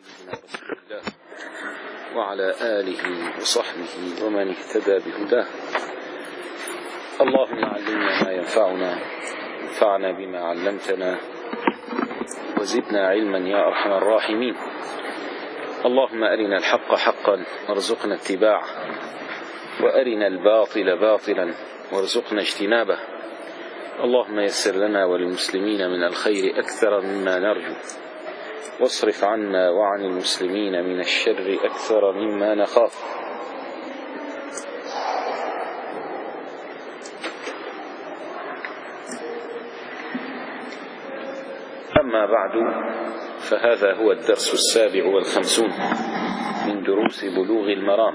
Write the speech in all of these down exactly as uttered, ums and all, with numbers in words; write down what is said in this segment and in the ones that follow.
سيدنا رسول الله وعلى آله وصحبه ومن اهتدى بهداه. اللهم علمنا ما ينفعنا، انفعنا بما علمتنا، وزدنا علما يا أرحم الراحمين. اللهم أرنا الحق حقا وارزقنا اتباعه، وأرنا الباطل باطلا وارزقنا اجتنابه. اللهم يسر لنا وللمسلمين من الخير أكثر مما نرجو، واصرف عنا وعن المسلمين من الشر أكثر مما نخاف. أما بعد، فهذا هو الدرس السابع والخمسون من دروس بلوغ المرام،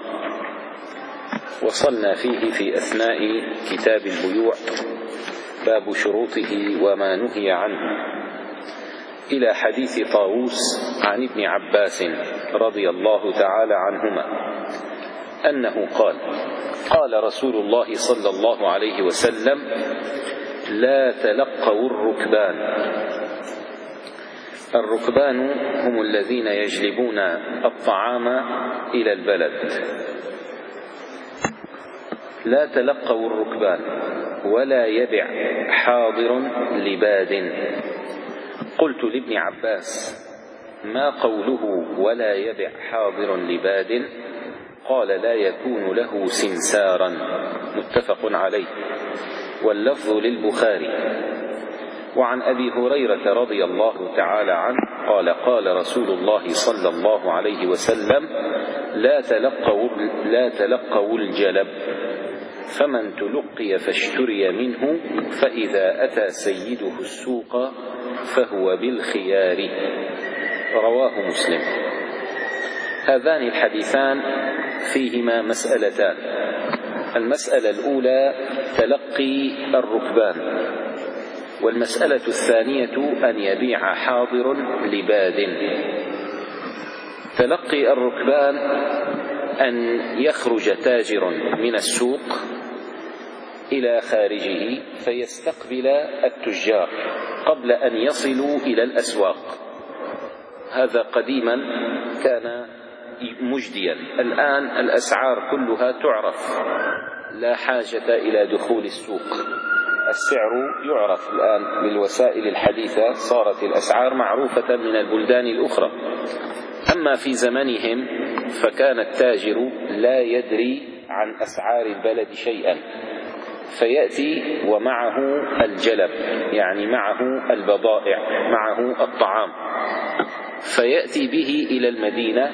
وصلنا فيه في أثناء كتاب البيوع باب شروطه وما نهي عنه إلى حديث طاووس عن ابن عباس رضي الله تعالى عنهما أنه قال: قال رسول الله صلى الله عليه وسلم: لا تلقوا الركبان. الركبان هم الذين يجلبون الطعام إلى البلد. لا تلقوا الركبان ولا يبع حاضر لباد. قلت لابن عباس: ما قوله ولا يبع حاضر لباد؟ قال: لا يكون له سمسارا. متفق عليه، واللفظ للبخاري. وعن أبي هريرة رضي الله تعالى عنه قال: قال رسول الله صلى الله عليه وسلم: لا تلقوا, لا تلقوا الجلب، فمن تلقي فاشتري منه، فإذا أتى سيده السوق فهو بالخيار. رواه مسلم. هذان الحديثان فيهما مسألتان. المسألة الأولى تلقي الركبان، والمسألة الثانية أن يبيع حاضر لباد. تلقي الركبان أن يخرج تاجر من السوق إلى خارجه فيستقبل التجار قبل أن يصلوا إلى الأسواق. هذا قديما كان مجديا. الآن الأسعار كلها تعرف، لا حاجة إلى دخول السوق. السعر يعرف الآن بالوسائل الحديثة، صارت الأسعار معروفة من البلدان الأخرى. أما في زمنهم فكان التاجر لا يدري عن أسعار البلد شيئا، فيأتي ومعه الجلب، يعني معه البضائع، معه الطعام، فيأتي به إلى المدينة.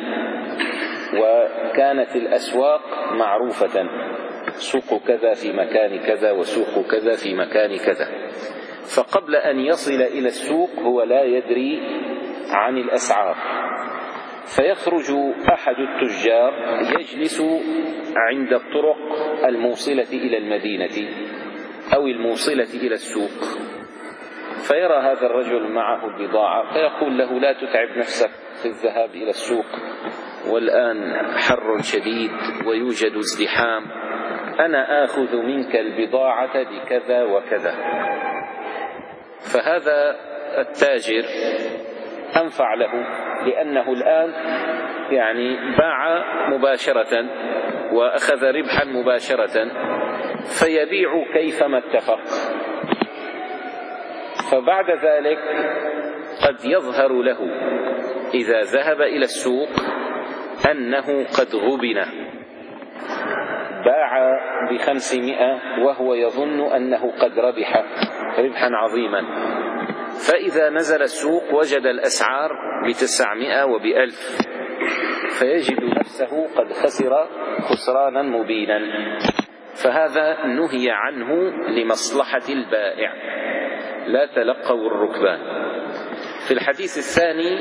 وكانت الأسواق معروفة، سوق كذا في مكان كذا وسوق كذا في مكان كذا. فقبل أن يصل إلى السوق هو لا يدري عن الأسعار، فيخرج أحد التجار يجلس عند الطرق الموصلة إلى المدينة أو الموصلة إلى السوق، فيرى هذا الرجل معه البضاعة فيقول له: لا تتعب نفسك في الذهاب إلى السوق، والآن حر شديد ويوجد ازدحام، أنا آخذ منك البضاعة بكذا وكذا. فهذا التاجر أنفع له، لأنه الآن يعني باع مباشرة وأخذ ربحا مباشرة، فيبيع كيفما اتفق. فبعد ذلك قد يظهر له إذا ذهب إلى السوق أنه قد غبن، باع بخمسمائة وهو يظن أنه قد ربح ربحا عظيما، فإذا نزل السوق وجد الأسعار بتسعمائة وبألف، فيجد نفسه قد خسر خسرانا مبينا. فهذا نهي عنه لمصلحة البائع. لا تلقوا الركبان. في الحديث الثاني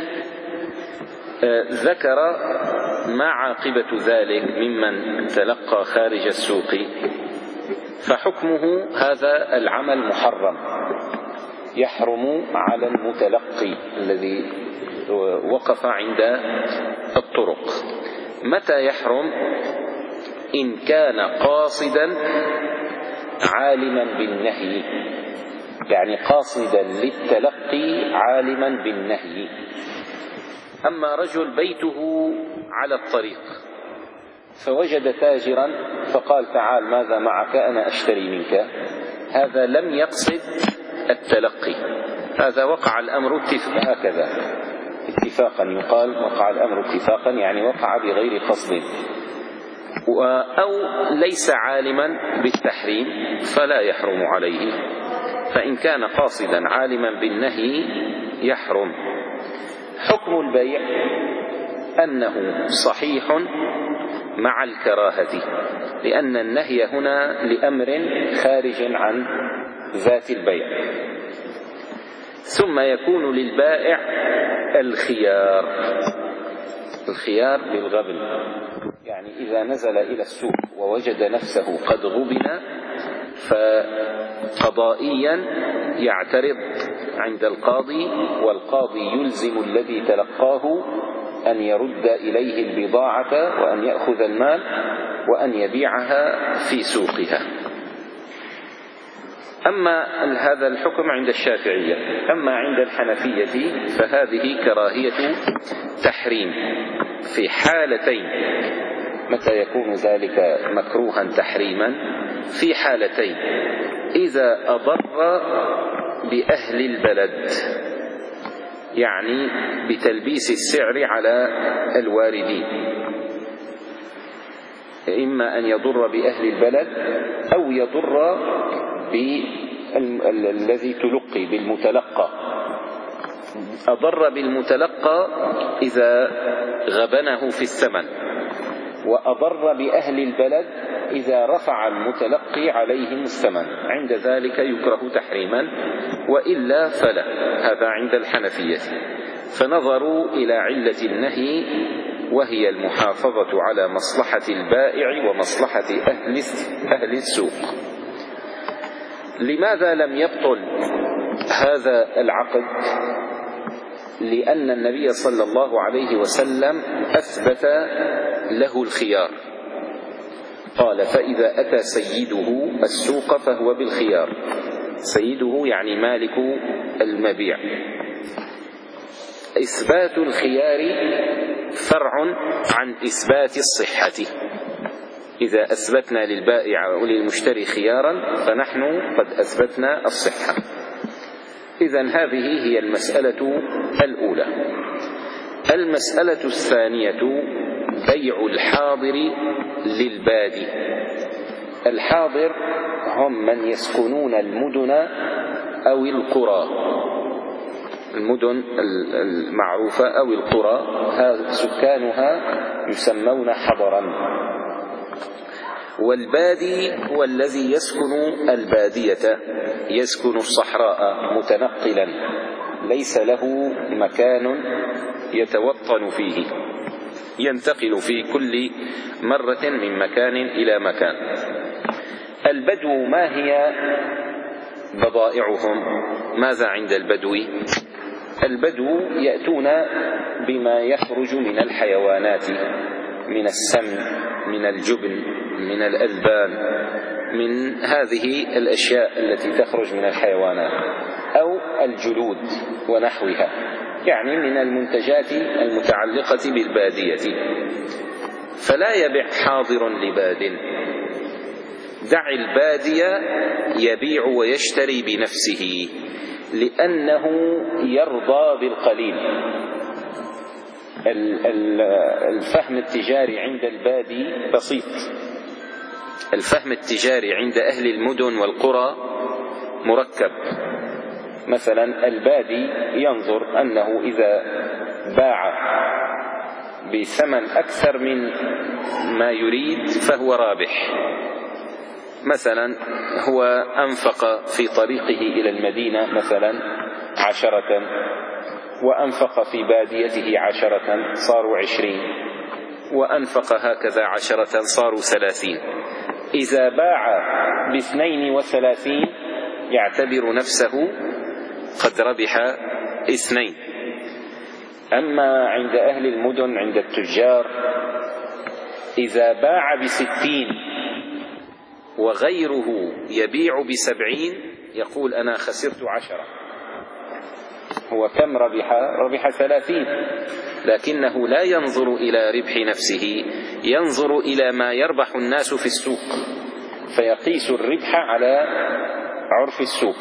ذكر ما عاقبة ذلك ممن تلقى خارج السوق، فحكمه هذا العمل محرم، يحرم على المتلقي الذي وقف عند الطرق. متى يحرم؟ إن كان قاصدا عالما بالنهي، يعني قاصدا للتلقي عالما بالنهي. أما رجل بيته على الطريق فوجد تاجرا فقال تعال ماذا معك أنا أشتري منك، هذا لم يقصد التلقي، هذا وقع الأمر هكذا اتفاقا، يقال وقع الأمر اتفاقا يعني وقع بغير قصد، أو ليس عالما بالتحريم فلا يحرم عليه، فإن كان قاصدا عالما بالنهي يحرم. حكم البيع أنه صحيح مع الكراهة، لأن النهي هنا لأمر خارج عن ذات البيع. ثم يكون للبائع الخيار، الخيار بالغبن، يعني إذا نزل إلى السوق ووجد نفسه قد غبن فقضائيا يعترض عند القاضي، والقاضي يلزم الذي تلقاه أن يرد إليه البضاعة وأن يأخذ المال وأن يبيعها في سوقها. أما هذا الحكم عند الشافعية. أما عند الحنفية فهذه كراهية تحريم في حالتين. متى يكون ذلك مكروها تحريما؟ في حالتين: إذا أضر بأهل البلد، يعني بتلبيس السعر على الواردين، إما أن يضر بأهل البلد أو يضر بالذي تلقي بالمتلقى. أضر بالمتلقى إذا غبنه في الثمن، وأضر بأهل البلد إذا رفع المتلقي عليهم الثمن، عند ذلك يكره تحريما، وإلا فلا. هذا عند الحنفية. فنظروا إلى علة النهي وهي المحافظة على مصلحة البائع ومصلحة أهل أهل السوق. لماذا لم يبطل هذا العقد؟ لأن النبي صلى الله عليه وسلم أثبت له الخيار، قال: فإذا أتى سيده السوق فهو بالخيار. سيده يعني مالك المبيع. إثبات الخيار فرع عن إثبات الصحة. إذا أثبتنا للبائع وللمشتري خيارا فنحن قد أثبتنا الصحة. إذن هذه هي المسألة الأولى. المسألة الثانية: بيع الحاضر للبادي. الحاضر هم من يسكنون المدن أو القرى، المدن المعروفة أو القرى سكانها يسمون حضرا. والبادي هو الذي يسكن البادية، يسكن الصحراء متنقلا، ليس له مكان يتوطن فيه، ينتقل في كل مرة من مكان إلى مكان. البدو ما هي بضائعهم؟ ماذا عند البدو؟ البدو يأتون بما يخرج من الحيوانات، من السمن، من الجبن، من الألبان، من هذه الأشياء التي تخرج من الحيوانات، أو الجلود ونحوها، يعني من المنتجات المتعلقة بالبادية. فلا يبيع حاضر لباد، دع البادية يبيع ويشتري بنفسه، لأنه يرضى بالقليل. الفهم التجاري عند البادي بسيط، الفهم التجاري عند أهل المدن والقرى مركب. مثلا البادي ينظر أنه إذا باع بثمن أكثر من ما يريد فهو رابح. مثلا هو أنفق في طريقه إلى المدينة مثلا عشرة، وأنفق في باديته عشرة صاروا عشرين، وأنفق هكذا عشرة صاروا ثلاثين. إذا باع باثنين وثلاثين يعتبر نفسه قد ربح اثنين. أما عند أهل المدن، عند التجار، إذا باع بستين وغيره يبيع بسبعين يقول أنا خسرت عشرة. هو كم ربح؟ ربح ثلاثين. لكنه لا ينظر إلى ربح نفسه، ينظر إلى ما يربح الناس في السوق، فيقيس الربح على عرف السوق.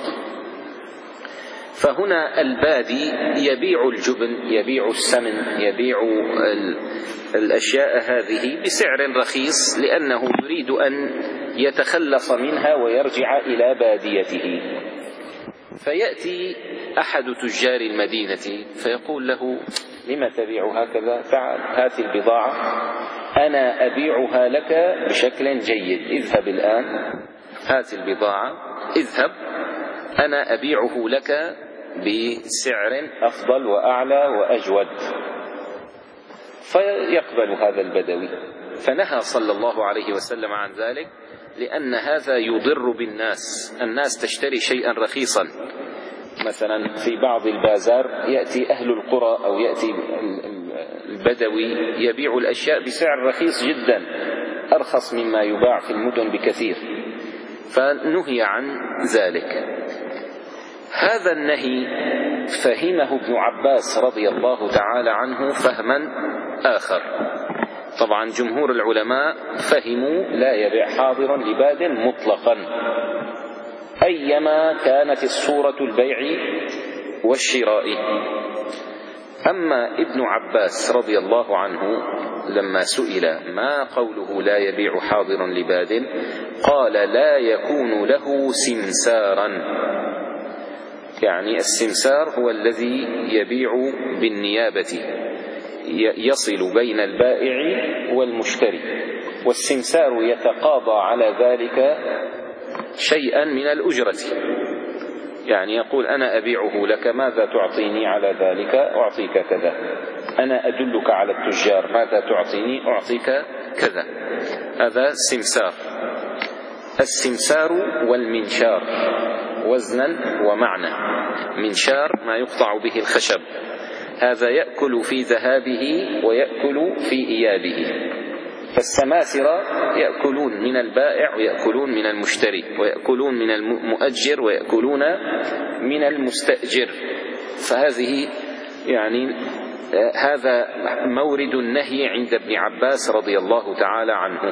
فهنا البادي يبيع الجبن، يبيع السمن، يبيع الأشياء هذه بسعر رخيص، لأنه يريد أن يتخلص منها ويرجع إلى باديته. فيأتي أحد تجار المدينة فيقول له: لما تبيع هكذا؟ تعال هات البضاعة، أنا أبيعها لك بشكل جيد، اذهب الآن هات البضاعة، اذهب أنا أبيعه لك بسعر أفضل وأعلى وأجود. فيقبل هذا البدوي. فنهى صلى الله عليه وسلم عن ذلك، لأن هذا يضر بالناس. الناس تشتري شيئا رخيصا، مثلا في بعض البازار يأتي أهل القرى أو يأتي البدوي يبيع الأشياء بسعر رخيص جدا، أرخص مما يباع في المدن بكثير، فنهي عن ذلك. هذا النهي فهمه ابن عباس رضي الله تعالى عنه فهما آخر. طبعا جمهور العلماء فهموا لا يبيع حاضر لباد مطلقا، أيما كانت الصورة البيع والشراء. أما ابن عباس رضي الله عنه لما سئل ما قوله لا يبيع حاضر لباد، قال: لا يكون له سمسارا. يعني السمسار هو الذي يبيع بالنيابة، يصل بين البائع والمشتري، والسمسار يتقاضى على ذلك شيئا من الأجرة. يعني يقول: أنا أبيعه لك، ماذا تعطيني على ذلك؟ أعطيك كذا. أنا أدلك على التجار، ماذا تعطيني؟ أعطيك كذا. هذا السمسار. السمسار والمنشار وزنا ومعنى. منشار ما يقطع به الخشب، هذا يأكل في ذهابه ويأكل في إيابه. فالسماسرة يأكلون من البائع ويأكلون من المشتري، ويأكلون من المؤجر ويأكلون من المستأجر. فهذه يعني هذا مورد النهي عند ابن عباس رضي الله تعالى عنه.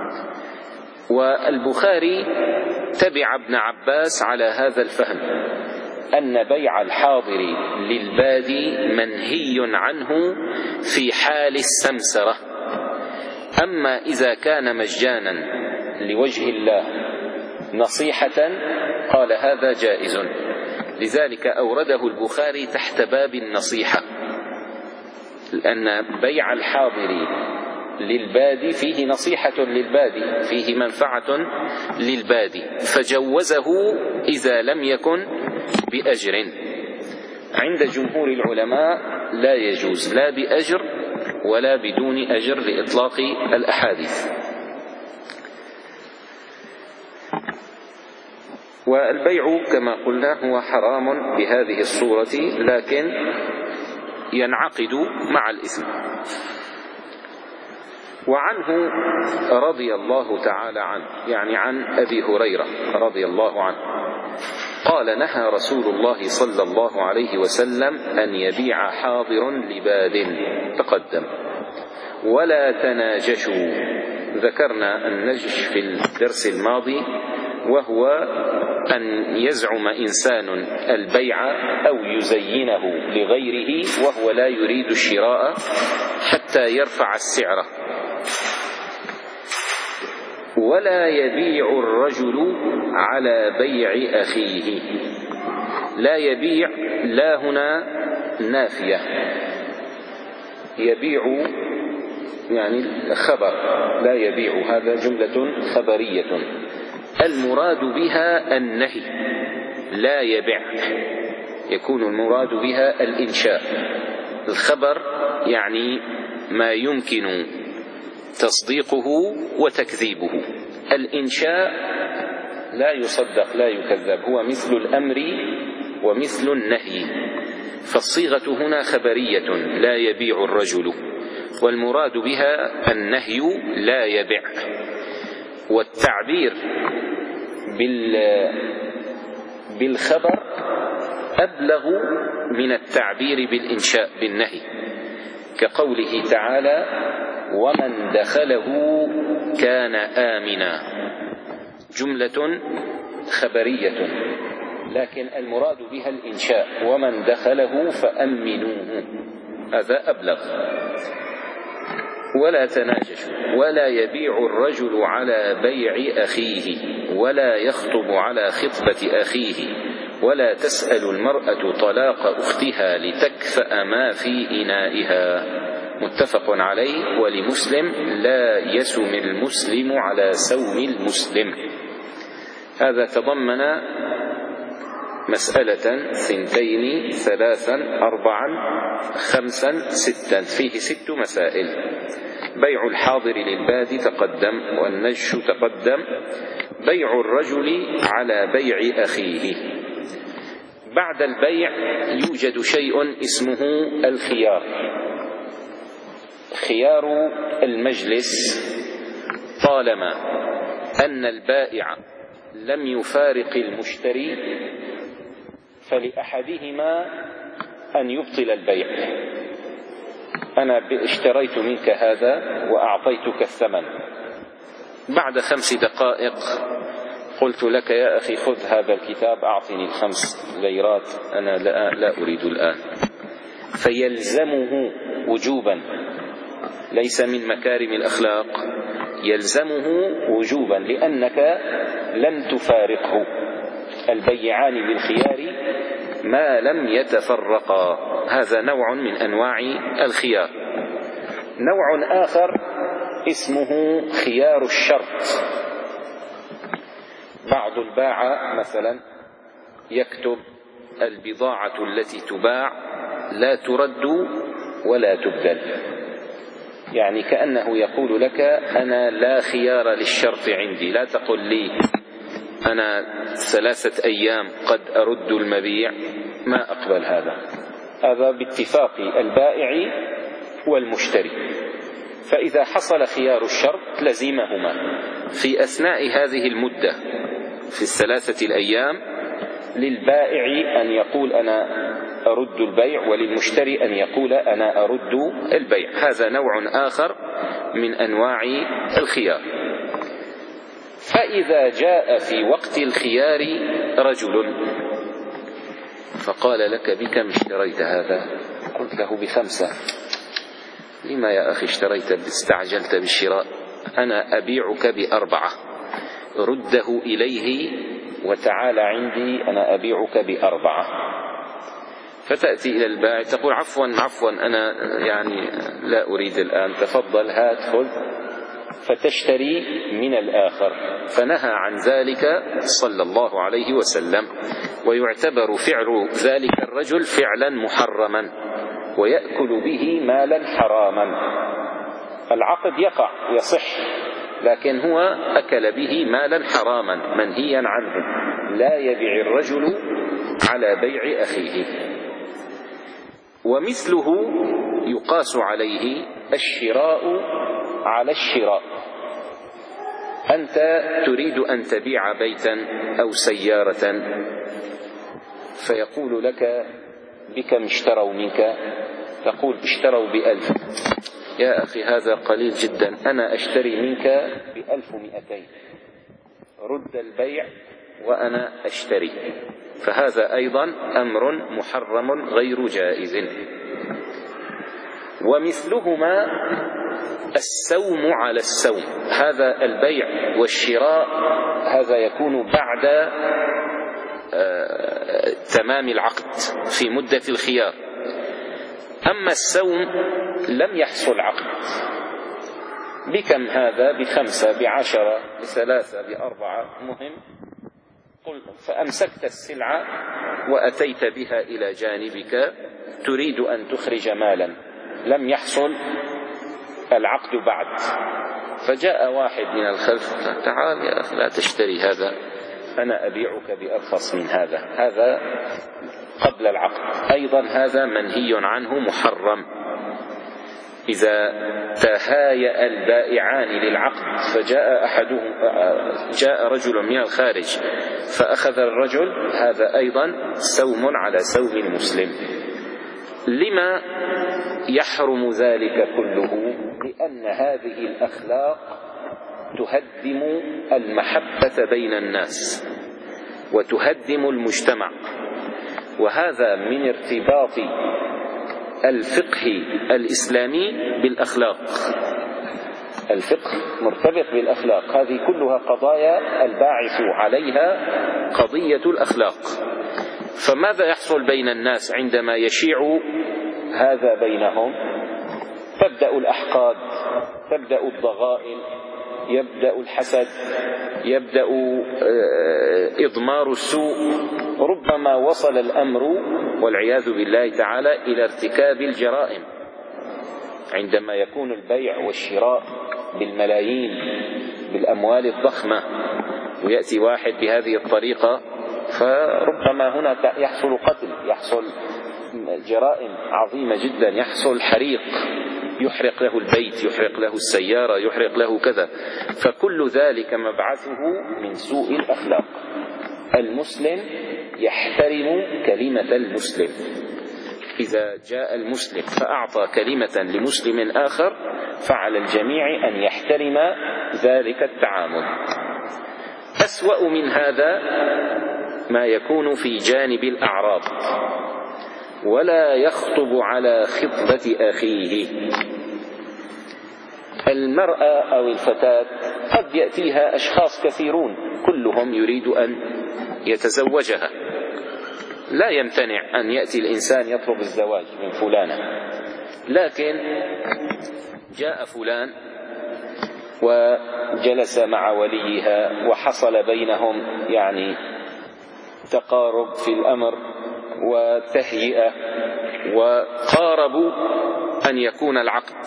والبخاري تبع ابن عباس على هذا الفهم، أن بيع الحاضر للبادي منهي عنه في حال السمسرة. أما إذا كان مجانا لوجه الله نصيحة قال هذا جائز، لذلك أورده البخاري تحت باب النصيحة، لأن بيع الحاضر للبادي فيه نصيحة للبادي، فيه منفعة للبادي، فجوزه إذا لم يكن بأجر. عند جمهور العلماء لا يجوز لا بأجر ولا بدون أجر لإطلاق الأحاديث. والبيع كما قلنا هو حرام بهذه الصورة، لكن ينعقد مع الإثم. وعنه رضي الله تعالى عنه، يعني عن أبي هريرة رضي الله عنه، قال: نهى رسول الله صلى الله عليه وسلم أن يبيع حاضر لباد، تقدم. ولا تناجشوا، ذكرنا النجش في الدرس الماضي، وهو أن يزعم إنسان البيع أو يزينه لغيره وهو لا يريد الشراء حتى يرفع السعر. ولا يبيع الرجل على بيع أخيه. لا يبيع، لا هنا نافية، يبيع يعني خبر، لا يبيع هذا جملة خبرية، المراد بها النهي. لا يبيع يكون المراد بها الإنشاء. الخبر يعني ما يمكن تصديقه وتكذيبه. الإنشاء لا يصدق لا يكذب، هو مثل الأمر ومثل النهي. فالصيغة هنا خبرية، لا يبيع الرجل، والمراد بها النهي لا يبيع. والتعبير بالخبر أبلغ من التعبير بالإنشاء بالنهي. كقوله تعالى: ومن دخله كان آمنا، جملة خبرية لكن المراد بها الإنشاء، ومن دخله فأمنوه، هذا أبلغ. ولا تناجشوا، ولا يبيع الرجل على بيع أخيه، ولا يخطب على خطبة أخيه، ولا تسأل المرأة طلاق أختها لتكفأ ما في إنائها، متفق عليه. ولمسلم: لا يسم المسلم على سوم المسلم. هذا تضمن مسألة ثنتين ثلاثا أربعا خمسا ستا، فيه ست مسائل. بيع الحاضر للباد تقدم، والنجش تقدم. بيع الرجل على بيع أخيه. بعد البيع يوجد شيء اسمه الخيار، خيار المجلس، طالما أن البائع لم يفارق المشتري فلأحدهما أن يبطل البيع. أنا اشتريت منك هذا وأعطيتك الثمن، بعد خمس دقائق قلت لك: يا أخي خذ هذا الكتاب، أعطني الخمس ليرات، أنا لا, لا أريد الآن. فيلزمه وجوبا، ليس من مكارم الأخلاق، يلزمه وجوبا لأنك لم تفارقه. البيعان بالخيار ما لم يتفرقا، هذا نوع من أنواع الخيار. نوع آخر اسمه خيار الشرط. بعض الباعة مثلا يكتب: البضاعة التي تباع لا ترد ولا تبدل، يعني كأنه يقول لك: أنا لا خيار للشرط عندي، لا تقل لي أنا ثلاثة أيام قد أرد المبيع، ما أقبل هذا. هذا باتفاق البائع والمشتري. فإذا حصل خيار الشرط لزمهما في أثناء هذه المدة، في الثلاثة الأيام، للبائع أن يقول: أنا أرد البيع، وللمشتري أن يقول: أنا أرد البيع. هذا نوع آخر من أنواع الخيار. فإذا جاء في وقت الخيار رجل فقال لك: بكم اشتريت هذا؟ قلت له: بخمسة. لما يا أخي اشتريت، استعجلت بالشراء؟ أنا أبيعك بأربعة، رده إليه وتعال عندي، أنا أبيعك بأربعة. فتأتي إلى البائع تقول: عفوا عفوا أنا يعني لا أريد الآن، تفضل هات خذ، فتشتري من الآخر. فنهى عن ذلك صلى الله عليه وسلم، ويعتبر فعل ذلك الرجل فعلا محرما، ويأكل به مالا حراما. العقد يقع يصح، لكن هو أكل به مالا حراما منهيا عنه. لا يبيع الرجل على بيع أخيه. ومثله يقاس عليه الشراء على الشراء. أنت تريد أن تبيع بيتا أو سيارة، فيقول لك: بكم اشتروا منك؟ تقول: اشتروا بألف. يا أخي هذا قليل جدا، أنا أشتري منك بألف ومئتين، رد البيع وأنا أشتري. فهذا أيضا أمر محرم غير جائز. ومثلهما السوم على السوم. هذا البيع والشراء هذا يكون بعد آه تمام العقد في مدة الخيار. أما السوم لم يحصل عقد. بكم هذا؟ بخمسة، بعشرة، بثلاثة، بأربعة، مهم. قل فأمسكت السلعة وأتيت بها إلى جانبك تريد أن تخرج مالا، لم يحصل العقد بعد. فجاء واحد من الخلف: تعال يا أخي لا تشتري هذا، أنا أبيعك بأرخص من هذا. هذا قبل العقد. أيضا هذا منهي عنه محرم. إذا تهايأ البائعان للعقد فجاء أحدهم جاء رجل من الخارج فأخذ الرجل، هذا أيضا سوم على سوم المسلم. لما يحرم ذلك كله؟ لأن هذه الأخلاق تهدم المحبة بين الناس وتهدم المجتمع، وهذا من ارتباط الفقه الإسلامي بالأخلاق. الفقه مرتبط بالأخلاق، هذه كلها قضايا الباعث عليها قضية الأخلاق. فماذا يحصل بين الناس عندما يشيع هذا بينهم؟ تبدأ الأحقاد، تبدأ الضغائن، يبدأ الحسد، يبدأ إضمار السوء، ربما وصل الأمر والعياذ بالله تعالى إلى ارتكاب الجرائم عندما يكون البيع والشراء بالملايين بالأموال الضخمة، ويأتي واحد بهذه الطريقة، فربما هنا يحصل قتل، يحصل جرائم عظيمة جدا، يحصل حريق، يحرق له البيت، يحرق له السيارة، يحرق له كذا. فكل ذلك مبعثه من سوء الأخلاق. المسلم يحترم كلمة المسلم. إذا جاء المسلم فأعطى كلمة لمسلم آخر فعلى الجميع أن يحترم ذلك التعامل. أسوأ من هذا ما يكون في جانب الأعراض، ولا يخطب على خطبة أخيه. المرأة أو الفتاة قد يأتيها أشخاص كثيرون كلهم يريد أن يتزوجها، لا يمتنع أن يأتي الإنسان يطلب الزواج من فلانة، لكن جاء فلان وجلس مع وليها وحصل بينهم يعني تقارب في الأمر وتهيئة، وقاربوا أن يكون العقد.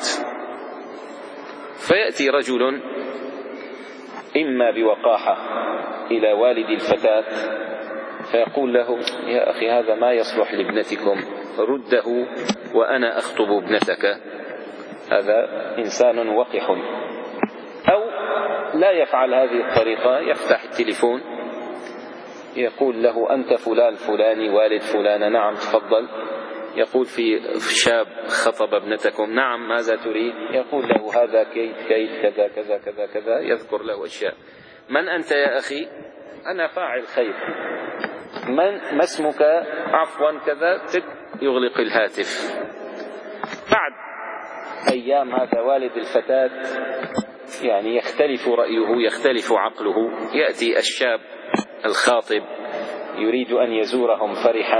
فيأتي رجل إما بوقاحة إلى والد الفتاة فيقول له: يا أخي هذا ما يصلح لابنتكم، رده وأنا أخطب ابنتك. هذا إنسان وقح. أو لا يفعل هذه الطريقة، يفتح التليفون يقول له: أنت فلان فلاني والد فلانة. نعم تفضل. يقول: في شاب خطب ابنتكم. نعم ماذا تريد؟ يقول له: هذا كيد كيد كذا كذا كذا كذا، يذكر له أشياء. من أنت يا أخي؟ أنا فاعل خير. من ما اسمك؟ عفوا كذا، تك يغلق الهاتف. بعد أيام هذا والد الفتاة يعني يختلف رأيه، يختلف عقله، يأتي الشاب الخاطب يريد أن يزورهم فرحا،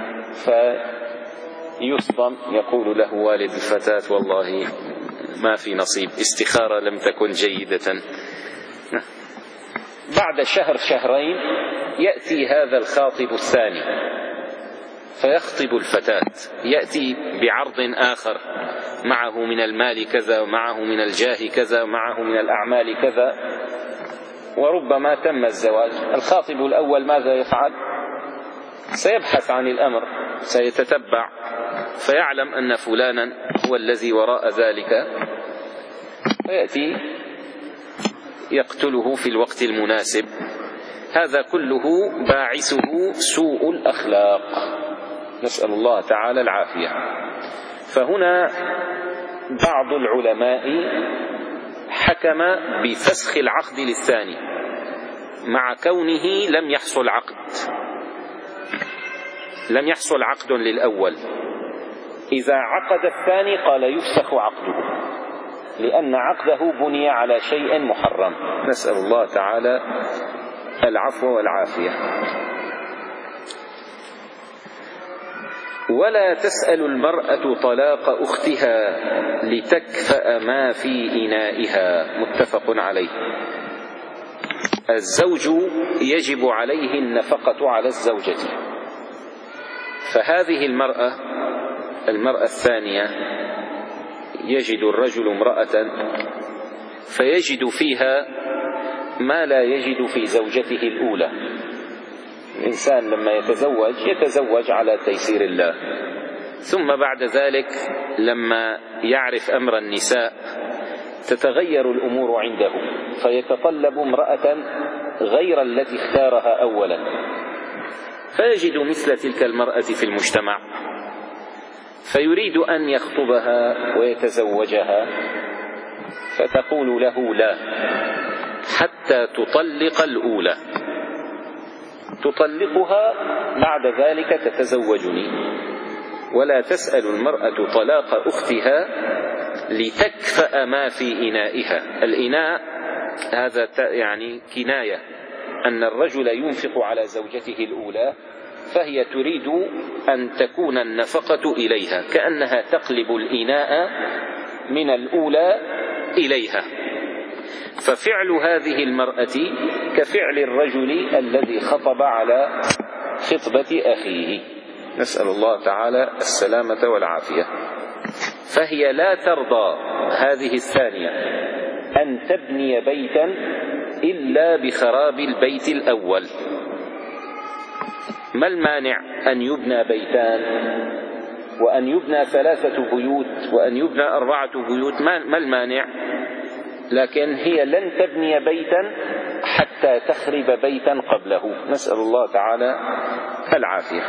فيصدم، يقول له والد الفتاة: والله ما في نصيب، استخارة لم تكن جيدة. بعد شهر شهرين يأتي هذا الخاطب الثاني فيخطب الفتاة، يأتي بعرض آخر، معه من المال كذا، ومعه من الجاه كذا، ومعه من الأعمال كذا، وربما تم الزواج. الخاطب الأول ماذا يفعل؟ سيبحث عن الأمر، سيتتبع، فيعلم أن فلانا هو الذي وراء ذلك، فيأتي يقتله في الوقت المناسب. هذا كله باعثه سوء الأخلاق، نسأل الله تعالى العافية. فهنا بعض العلماء حكم بفسخ العقد للثاني مع كونه لم يحصل عقد، لم يحصل عقد للأول. إذا عقد الثاني قال يفسخ عقده، لأن عقده بني على شيء محرم. نسأل الله تعالى العفو والعافية. ولا تسأل المرأة طلاق أختها لتكفأ ما في إنائها. متفق عليه. الزوج يجب عليه النفقة على الزوجة، فهذه المرأة المرأة الثانية يجد الرجل امرأة فيجد فيها ما لا يجد في زوجته الأولى. الإنسان لما يتزوج يتزوج على تيسير الله، ثم بعد ذلك لما يعرف أمر النساء تتغير الأمور عنده، فيتطلب امرأة غير التي اختارها أولا، فيجد مثل تلك المرأة في المجتمع، فيريد أن يخطبها ويتزوجها، فتقول له لا حتى تطلق الأولى، تطلقها بعد ذلك تتزوجني، ولا تسأل المرأة طلاق أختها لتكفأ ما في إنائها. الإناء هذا يعني كناية أن الرجل ينفق على زوجته الأولى، فهي تريد أن تكون النفقة إليها، كأنها تقلب الإناء من الأولى إليها. ففعل هذه المرأة كفعل الرجل الذي خطب على خطبة أخيه، نسأل الله تعالى السلامة والعافية. فهي لا ترضى هذه الثانية أن تبني بيتا إلا بخراب البيت الأول. ما المانع أن يبنى بيتان وأن يبنى ثلاثة بيوت وأن يبنى أربعة بيوت؟ ما المانع؟ لكن هي لن تبني بيتا حتى تخرب بيتا قبله، نسأل الله تعالى العافية.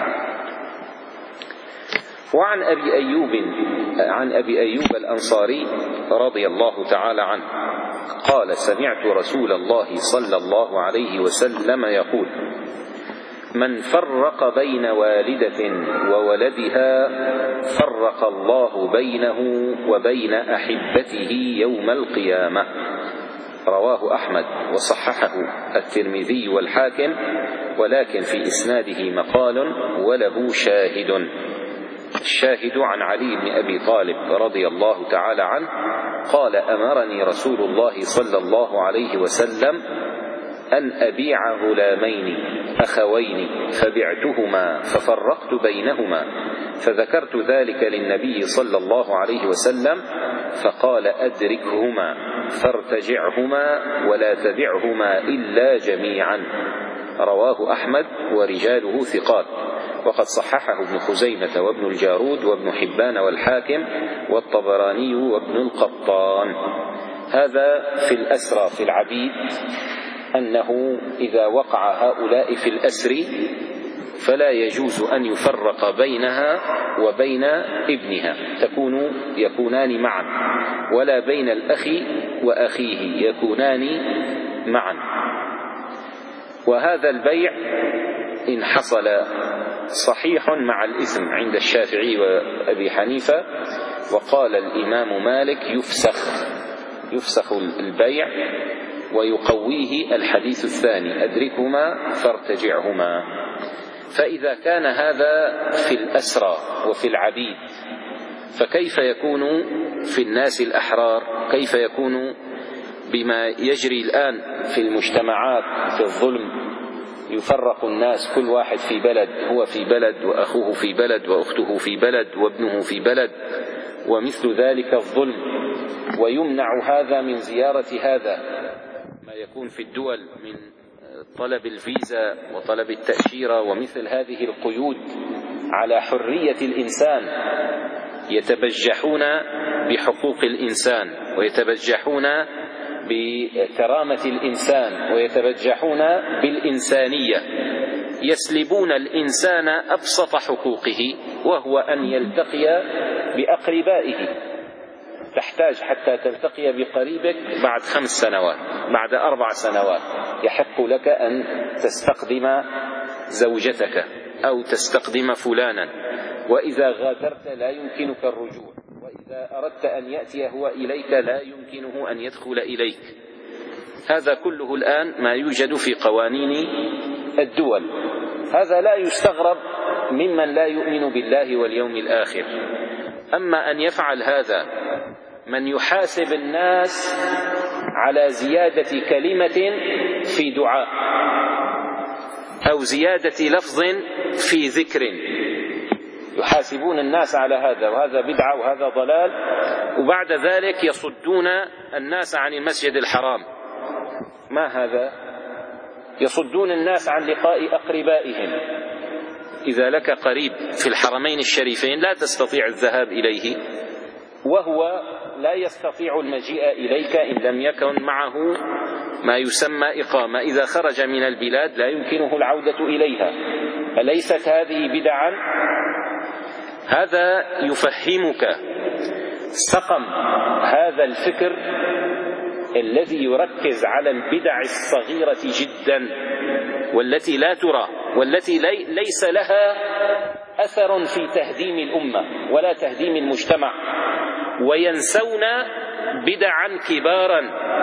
وعن أبي أيوب عن أبي أيوب الأنصاري رضي الله تعالى عنه قال: سمعت رسول الله صلى الله عليه وسلم يقول: من فرق بين والدة وولدها فرق الله بينه وبين أحبته يوم القيامة. رواه أحمد وصححه الترمذي والحاكم، ولكن في إسناده مقال وله شاهد. الشاهد عن علي بن أبي طالب رضي الله تعالى عنه قال: أمرني رسول الله صلى الله عليه وسلم أن أبيع غلامين أخوين، فبعتهما ففرقت بينهما، فذكرت ذلك للنبي صلى الله عليه وسلم فقال: أدركهما فارتجعهما ولا تبعهما إلا جميعا. رواه أحمد ورجاله ثقات، وقد صححه ابن خزيمة وابن الجارود وابن حبان والحاكم والطبراني وابن القطان. هذا في الأسرى في العبيد، أنه إذا وقع هؤلاء في الأسر فلا يجوز أن يفرق بينها وبين ابنها، تكون يكونان معا، ولا بين الأخ وأخيه يكونان معا. وهذا البيع إن حصل صحيح مع الإثم عند الشافعي وأبي حنيفة، وقال الإمام مالك يفسخ يفسخ البيع ويقويه الحديث الثاني: أدركهما فارتجعهما. فإذا كان هذا في الأسرى وفي العبيد، فكيف يكون في الناس الأحرار؟ كيف يكون بما يجري الآن في المجتمعات في الظلم؟ يفرق الناس، كل واحد في بلد، هو في بلد وأخوه في بلد وأخته في بلد وابنه في بلد، ومثل ذلك الظلم. ويمنع هذا من زيارة هذا، ما يكون في الدول من طلب الفيزا وطلب التأشيرة ومثل هذه القيود على حرية الإنسان. يتبجحون بحقوق الإنسان، ويتبجحون بكرامة الإنسان، ويتبجحون بالإنسانية، يسلبون الإنسان أبسط حقوقه، وهو أن يلتقي بأقربائه. تحتاج حتى تلتقي بقريبك بعد خمس سنوات، بعد أربع سنوات يحق لك أن تستقدم زوجتك أو تستقدم فلانا، وإذا غادرت لا يمكنك الرجوع، وإذا أردت أن يأتي هو إليك لا يمكنه أن يدخل إليك. هذا كله الآن ما يوجد في قوانين الدول. هذا لا يستغرب ممن لا يؤمن بالله واليوم الآخر. أما أن يفعل هذا من يحاسب الناس على زيادة كلمة في دعاء أو زيادة لفظ في ذكر، يحاسبون الناس على هذا، وهذا بدعة وهذا ضلال، وبعد ذلك يصدون الناس عن المسجد الحرام. ما هذا؟ يصدون الناس عن لقاء أقربائهم. إذا لك قريب في الحرمين الشريفين لا تستطيع الذهاب إليه، وهو لا يستطيع المجيء إليك إن لم يكن معه ما يسمى إقامة. إذا خرج من البلاد لا يمكنه العودة إليها. أليست هذه بدعا؟ هذا يفهمك سقم هذا الفكر الذي يركز على البدع الصغيرة جدا والتي لا ترى والتي لي ليس لها أثر في تهديم الأمة ولا تهديم المجتمع، وينسون بدعا كبارا،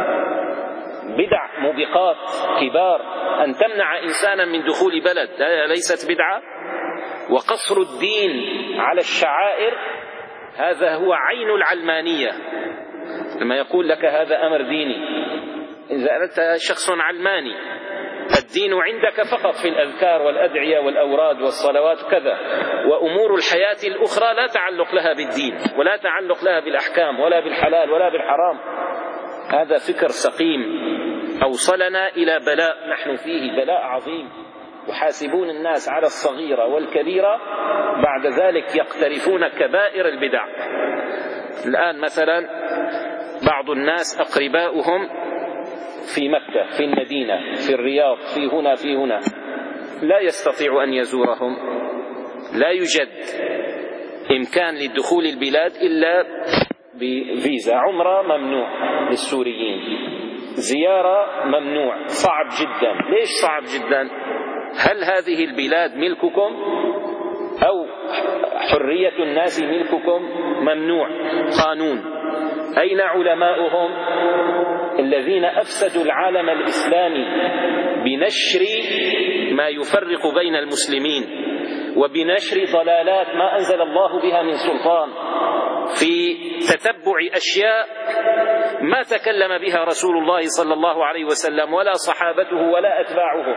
بدع موبقات كبار. أن تمنع إنسانا من دخول بلد ليست بدعة، وقصر الدين على الشعائر هذا هو عين العلمانية. لما يقول لك هذا أمر ديني، إذا أنت شخص علماني الدين عندك فقط في الأذكار والأدعية والأوراد والصلوات كذا، وأمور الحياة الأخرى لا تعلق لها بالدين ولا تعلق لها بالأحكام ولا بالحلال ولا بالحرام. هذا فكر سقيم أوصلنا إلى بلاء نحن فيه، بلاء عظيم. يحاسبون الناس على الصغيرة والكبيرة، بعد ذلك يقترفون كبائر البدع. الآن مثلا بعض الناس أقرباؤهم في مكة، في المدينة، في الرياض، في هنا في هنا، لا يستطيع أن يزورهم، لا يوجد إمكان للدخول البلاد إلا بفيزا. عمرة ممنوع للسوريين، زيارة ممنوع، صعب جدا. ليش صعب جدا؟ هل هذه البلاد ملككم أو حرية الناس ملككم؟ ممنوع، قانون. أين علماؤهم الذين أفسدوا العالم الإسلامي بنشر ما يفرق بين المسلمين وبنشر ضلالات ما أنزل الله بها من سلطان، في تتبع أشياء ما تكلم بها رسول الله صلى الله عليه وسلم ولا صحابته ولا أتباعه.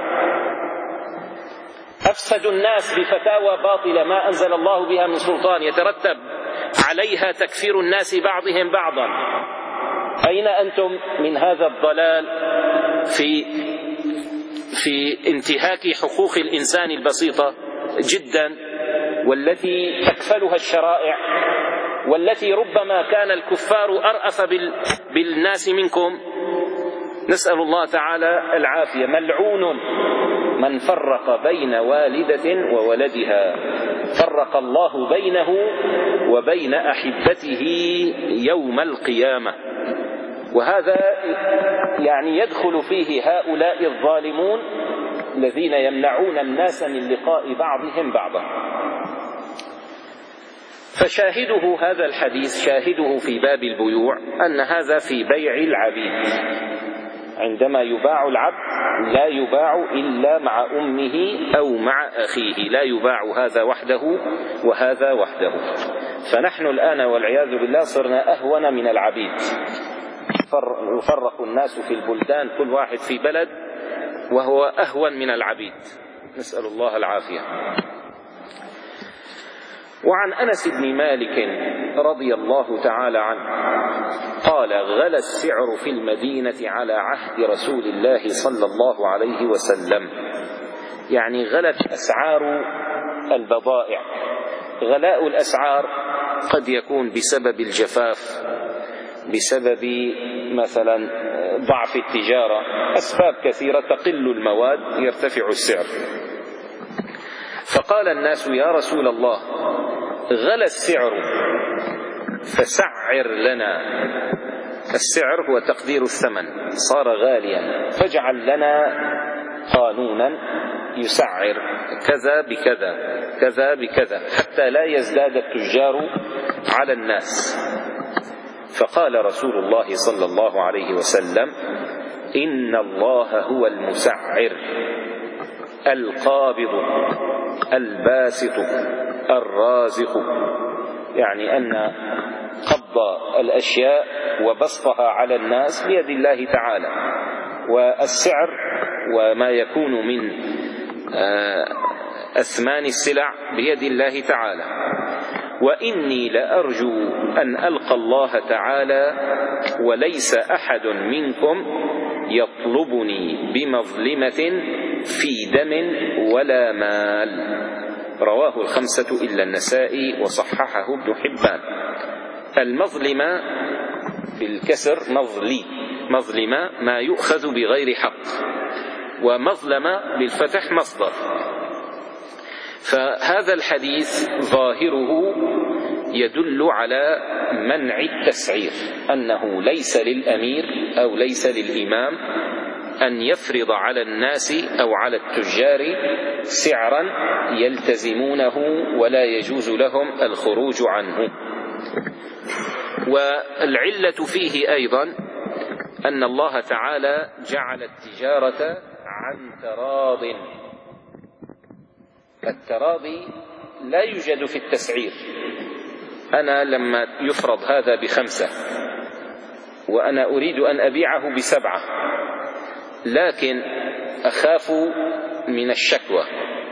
أفسدوا الناس بفتاوى باطلة ما أنزل الله بها من سلطان يترتب عليها تكفير الناس بعضهم بعضا. أين أنتم من هذا الضلال في في انتهاك حقوق الإنسان البسيطة جدا، والتي تكفلها الشرائع، والتي ربما كان الكفار أرأف بالناس منكم؟ نسأل الله تعالى العافية. ملعون من فرق بين والدة وولدها، فرق الله بينه وبين أحبته يوم القيامة. وهذا يعني يدخل فيه هؤلاء الظالمون الذين يمنعون الناس من لقاء بعضهم بعضا. فشاهده هذا الحديث، شاهده في باب البيوع، أن هذا في بيع العبيد. عندما يباع العبد لا يباع إلا مع أمه أو مع أخيه، لا يباع هذا وحده وهذا وحده. فنحن الآن والعياذ بالله صرنا أهون من العبيد، يفرق الناس في البلدان، كل واحد في بلد وهو أهون من العبيد، نسأل الله العافية. وعن أنس بن مالك رضي الله تعالى عنه قال: غلى السعر في المدينة على عهد رسول الله صلى الله عليه وسلم. يعني غلت أسعار البضائع. غلاء الأسعار قد يكون بسبب الجفاف، بسبب مثلا ضعف التجارة، أسباب كثيرة تقل المواد يرتفع السعر. فقال الناس: يا رسول الله، غلى السعر فسعر لنا. السعر هو تقدير الثمن، صار غاليا، فاجعل لنا قانونا يسعر كذا بكذا كذا بكذا حتى لا يزداد التجار على الناس. فقال رسول الله صلى الله عليه وسلم: إن الله هو المسعر القابض الباسط الرازق. يعني أن قبض الأشياء وبسطها على الناس بيد الله تعالى، والسعر وما يكون من أثمان السلع بيد الله تعالى. وإني لأرجو أن ألقى الله تعالى وليس أحد منكم يطلبني بمظلمة في دم ولا مال. رواه الخمسة إلا النسائي وصححه ابن حبان. المظلمة بالكسر مظلي، مظلمة ما يؤخذ بغير حق، ومظلمة بالفتح مصدر. فهذا الحديث ظاهره يدل على منع التسعير، أنه ليس للأمير أو ليس للإمام أن يفرض على الناس أو على التجار سعرا يلتزمونه ولا يجوز لهم الخروج عنه. والعلة فيه أيضا أن الله تعالى جعل التجارة عن تراض. التراضي لا يوجد في التسعير. أنا لما يفرض هذا بخمسة وأنا أريد أن أبيعه بسبعة، لكن أخاف من الشكوى،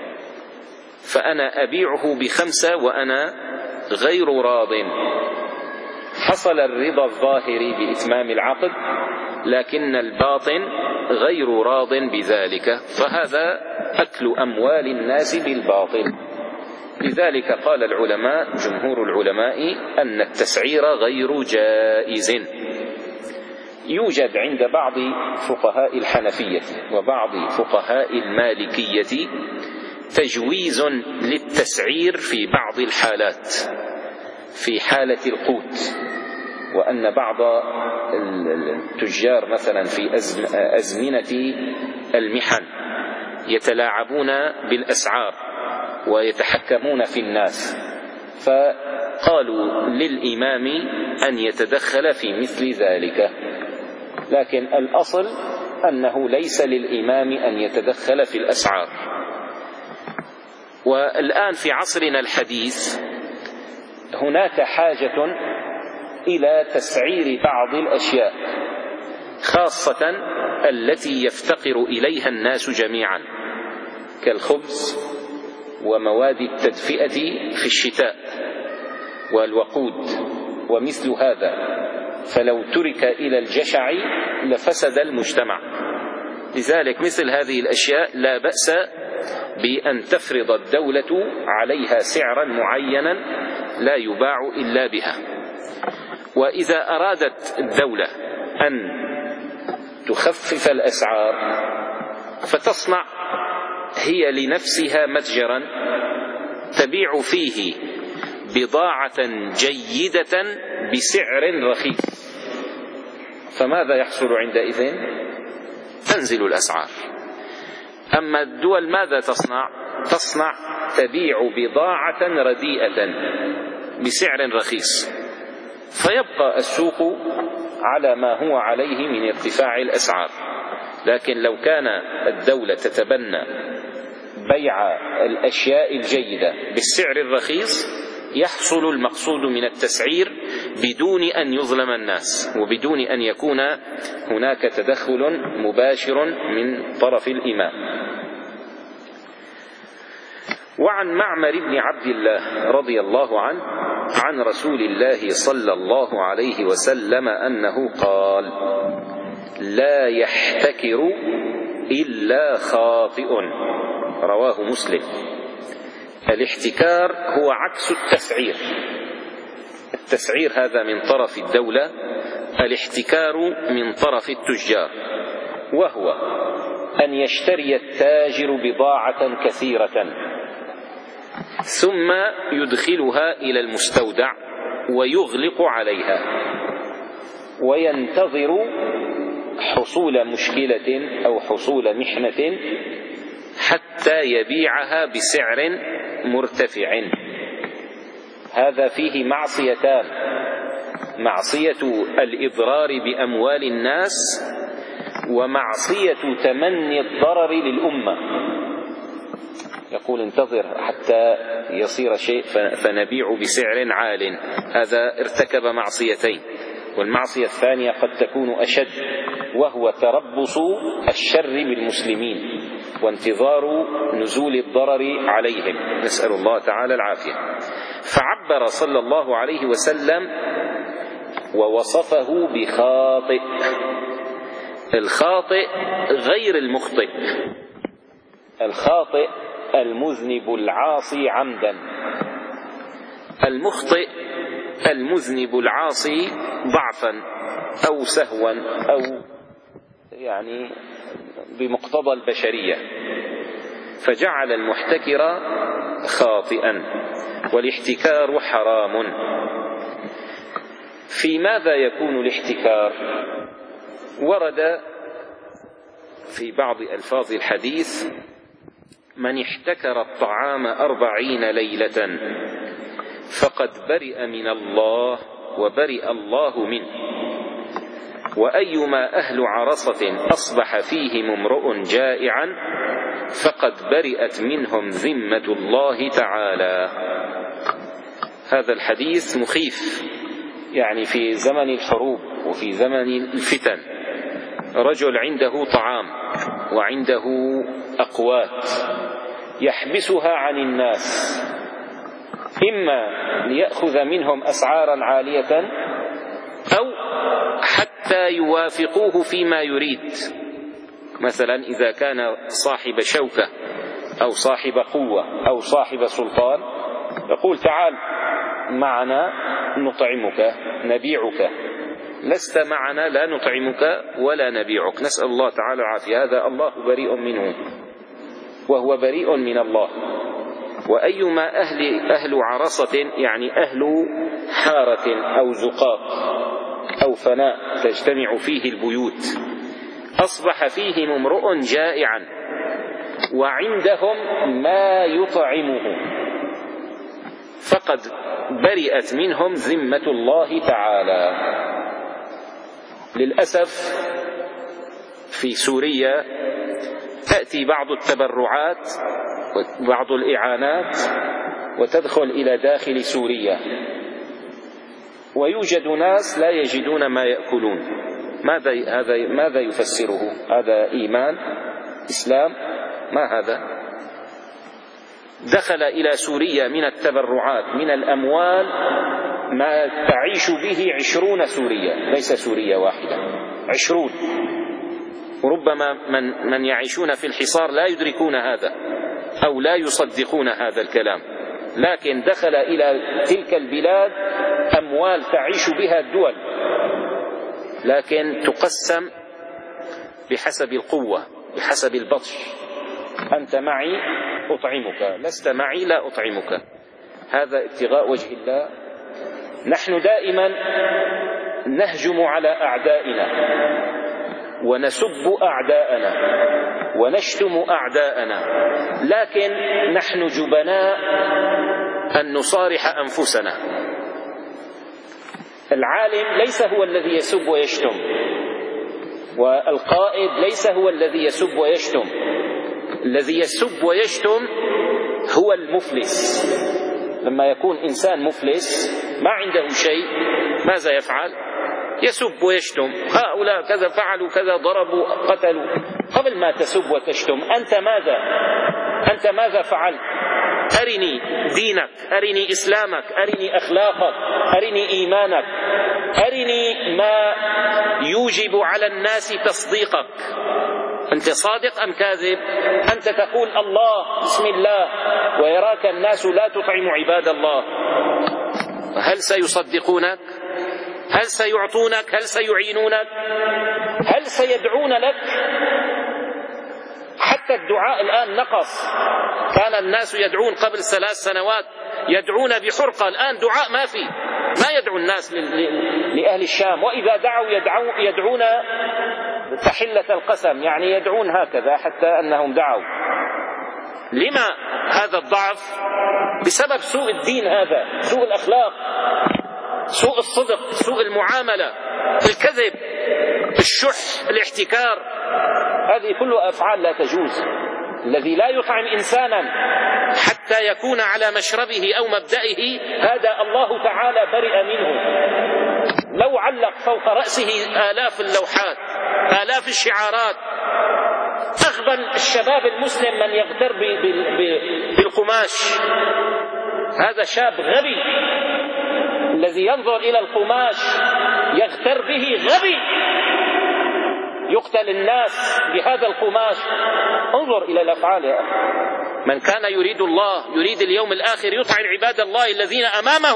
فأنا أبيعه بخمسة وأنا غير راض. حصل الرضا الظاهري بإتمام العقد، لكن الباطن غير راض بذلك، فهذا أكل أموال الناس بالباطل. لذلك قال العلماء، جمهور العلماء، أن التسعير غير جائز. يوجد عند بعض فقهاء الحنفية وبعض فقهاء المالكية تجويز للتسعير في بعض الحالات، في حالة القوت، وأن بعض التجار مثلا في أزمنة المحن يتلاعبون بالأسعار ويتحكمون في الناس، فقالوا للإمام أن يتدخل في مثل ذلك. لكن الأصل أنه ليس للإمام أن يتدخل في الأسعار. والآن في عصرنا الحديث هناك حاجة إلى تسعير بعض الأشياء، خاصة التي يفتقر إليها الناس جميعا، كالخبز ومواد التدفئة في الشتاء والوقود ومثل هذا، فلو ترك إلى الجشع لفسد المجتمع. لذلك مثل هذه الأشياء لا بأس بأن تفرض الدولة عليها سعرا معينا لا يباع إلا بها. وإذا أرادت الدولة أن تخفف الأسعار فتصنع هي لنفسها متجرا تبيع فيه بضاعة جيدة بسعر رخيص، فماذا يحصل عندئذ؟ تنزل الأسعار. أما الدول ماذا تصنع؟ تصنع تبيع بضاعة رديئة بسعر رخيص، فيبقى السوق على ما هو عليه من ارتفاع الأسعار. لكن لو كان الدولة تتبنى بيع الأشياء الجيدة بالسعر الرخيص يحصل المقصود من التسعير بدون أن يظلم الناس وبدون أن يكون هناك تدخل مباشر من طرف الإمام. وعن معمر بن عبد الله رضي الله عنه عن رسول الله صلى الله عليه وسلم أنه قال: لا يحتكر إلا خاطئ. رواه مسلم. الاحتكار هو عكس التسعير. التسعير هذا من طرف الدولة، الاحتكار من طرف التجار، وهو أن يشتري التاجر بضاعة كثيرة ثم يدخلها إلى المستودع ويغلق عليها وينتظر حصول مشكلة أو حصول محنة حتى يبيعها بسعر مرتفع. هذا فيه معصيتان: معصية الإضرار بأموال الناس، ومعصية تمني الضرر للأمة. يقول انتظر حتى يصير شيء فنبيع بسعر عال، هذا ارتكب معصيتين. والمعصية الثانية قد تكون أشد، وهو تربص الشر بالمسلمين وانتظار نزول الضرر عليهم، نسأل الله تعالى العافية. فعبر صلى الله عليه وسلم ووصفه بخاطئ. الخاطئ غير المخطئ. الخاطئ المذنب العاصي عمدا، المخطئ المذنب العاصي ضعفا أو سهوا أو يعني بمقتضى البشرية. فجعل المحتكر خاطئا، والاحتكار حرام. في ماذا يكون الاحتكار؟ ورد في بعض ألفاظ الحديث: من احتكر الطعام أربعين ليلة فقد برئ من الله وبرئ الله منه، وأيما أهل عرصة أصبح فيهم امرؤ جائعا فقد برئت منهم ذمة الله تعالى. هذا الحديث مخيف، يعني في زمن الحروب وفي زمن الفتن رجل عنده طعام وعنده أقوات يحبسها عن الناس، إما ليأخذ منهم أسعارا عالية أو حتى يوافقوه فيما يريد. مثلا إذا كان صاحب شوكة أو صاحب قوة أو صاحب سلطان يقول: تعال معنا نطعمك نبيعك، لست معنا لا نطعمك ولا نبيعك. نسأل الله تعالى العافية. هذا الله بريء منه وهو بريء من الله. وأيما أهل, أهل عرصة يعني أهل حارة أو زقاق أو فناء تجتمع فيه البيوت أصبح فيهم امرؤ جائعا وعندهم ما يطعمه فقد برئت منهم ذمة الله تعالى. للأسف في سوريا تأتي بعض التبرعات وبعض الإعانات وتدخل إلى داخل سوريا، ويوجد ناس لا يجدون ما يأكلون. ماذا هذا ماذا يفسره؟ هذا إيمان؟ إسلام؟ ما هذا؟ دخل إلى سوريا من التبرعات من الأموال ما تعيش به عشرون سوريا، ليس سوريا واحدة، عشرون. وربما من, من يعيشون في الحصار لا يدركون هذا أو لا يصدقون هذا الكلام، لكن دخل إلى تلك البلاد أموال تعيش بها الدول، لكن تقسم بحسب القوة بحسب البطش. أنت معي أطعمك، لست معي لا أطعمك. هذا ابتغاء وجه الله. نحن دائما نهجم على أعدائنا ونسب أعداءنا ونشتم أعداءنا، لكن نحن جبناء أن نصارح أنفسنا. العالم ليس هو الذي يسب ويشتم، والقائد ليس هو الذي يسب ويشتم. الذي يسب ويشتم هو المفلس. لما يكون إنسان مفلس ما عنده شيء ماذا يفعل؟ يسب ويشتم. هؤلاء كذا فعلوا كذا ضربوا قتلوا. قبل ما تسب وتشتم أنت ماذا؟ أنت ماذا فعلت؟ أرني دينك، أرني إسلامك، أرني أخلاقك، أرني إيمانك، أرني ما يوجب على الناس تصديقك. أنت صادق أم كاذب؟ أنت تقول الله بسم الله ويراك الناس لا تطعم عباد الله، هل سيصدقونك؟ هل سيعطونك؟ هل سيعينونك؟ هل سيدعون لك؟ حتى الدعاء الآن نقص. كان الناس يدعون قبل ثلاث سنوات يدعون بحرقة، الآن دعاء ما في، ما يدعو الناس لأهل الشام، وإذا دعوا يدعون, يدعون تحلة القسم، يعني يدعون هكذا حتى أنهم دعوا. لما هذا الضعف؟ بسبب سوء الدين، هذا سوء الأخلاق، سوء الصدق، سوء المعاملة، الكذب، الشح، الاحتكار. هذه كلها أفعال لا تجوز. الذي لا يطعم إنسانا حتى يكون على مشربه أو مبدئه هذا الله تعالى برئ منه. لو علق فوق رأسه آلاف اللوحات آلاف الشعارات. أغبن الشباب المسلم من يغتر بالقماش، هذا شاب غبي. الذي ينظر إلى القماش يغتر به غبي. يقتل الناس بهذا القماش. انظر إلى الأفعال يا أخي. من كان يريد الله يريد اليوم الآخر يطعم عباد الله الذين أمامه.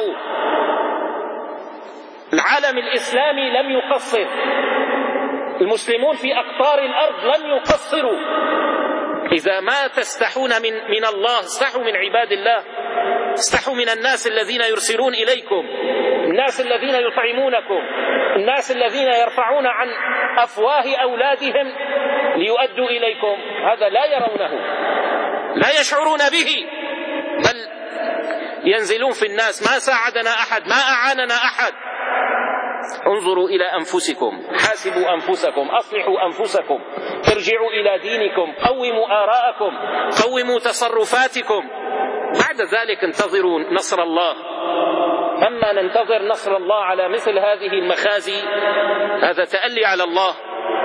العالم الإسلامي لم يقصر، المسلمون في أقطار الأرض لم يقصروا، إذا ما تستحون من, من الله استحوا من عباد الله، استحوا من الناس الذين يرسلون إليكم، الناس الذين يطعمونكم، الناس الذين يرفعون عن أفواه أولادهم ليؤدوا إليكم. هذا لا يرونه، لا يشعرون به، بل ينزلون في الناس. ما ساعدنا أحد، ما أعاننا أحد. انظروا إلى أنفسكم، حاسبوا أنفسكم، أصلحوا أنفسكم، ارجعوا إلى دينكم، قوموا آراءكم، قوموا تصرفاتكم، بعد ذلك انتظروا نصر الله. أما ننتظر نصر الله على مثل هذه المخازي، هذا تألي على الله.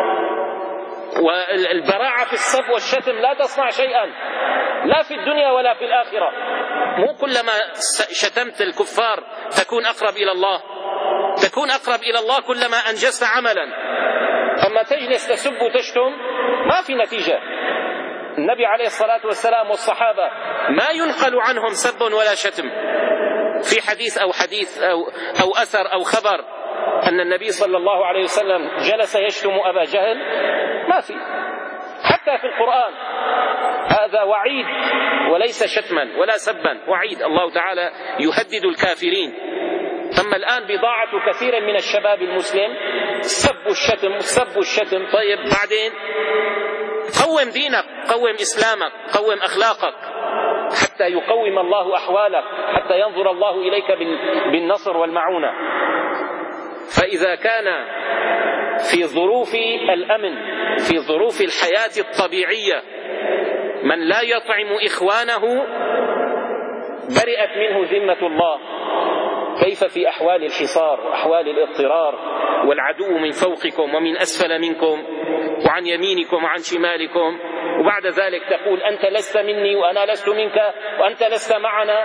والبراعة في السب والشتم لا تصنع شيئا، لا في الدنيا ولا في الآخرة. مو كلما شتمت الكفار تكون أقرب إلى الله، تكون أقرب إلى الله كلما أنجزت عملا. أما تجلس تسب وتشتم ما في نتيجة. النبي عليه الصلاة والسلام والصحابة ما ينقل عنهم سب ولا شتم في حديث أو حديث أو, أو أثر أو خبر أن النبي صلى الله عليه وسلم جلس يشتم أبا جهل، ما في. حتى في القرآن هذا وعيد وليس شتما ولا سبا، وعيد. الله تعالى يهدد الكافرين. أما الآن بضاعة كثير من الشباب المسلم سب الشتم سب الشتم. طيب بعدين قوم دينك، قوم إسلامك، قوم أخلاقك، حتى يقوم الله أحوالك، حتى ينظر الله إليك بالنصر والمعونة. فإذا كان في ظروف الأمن، في ظروف الحياة الطبيعية، من لا يطعم إخوانه برئت منه ذمة الله، كيف في أحوال الحصار وأحوال الاضطرار والعدو من فوقكم ومن أسفل منكم وعن يمينكم وعن شمالكم، وبعد ذلك تقول أنت لست مني وأنا لست منك وأنت لست معنا.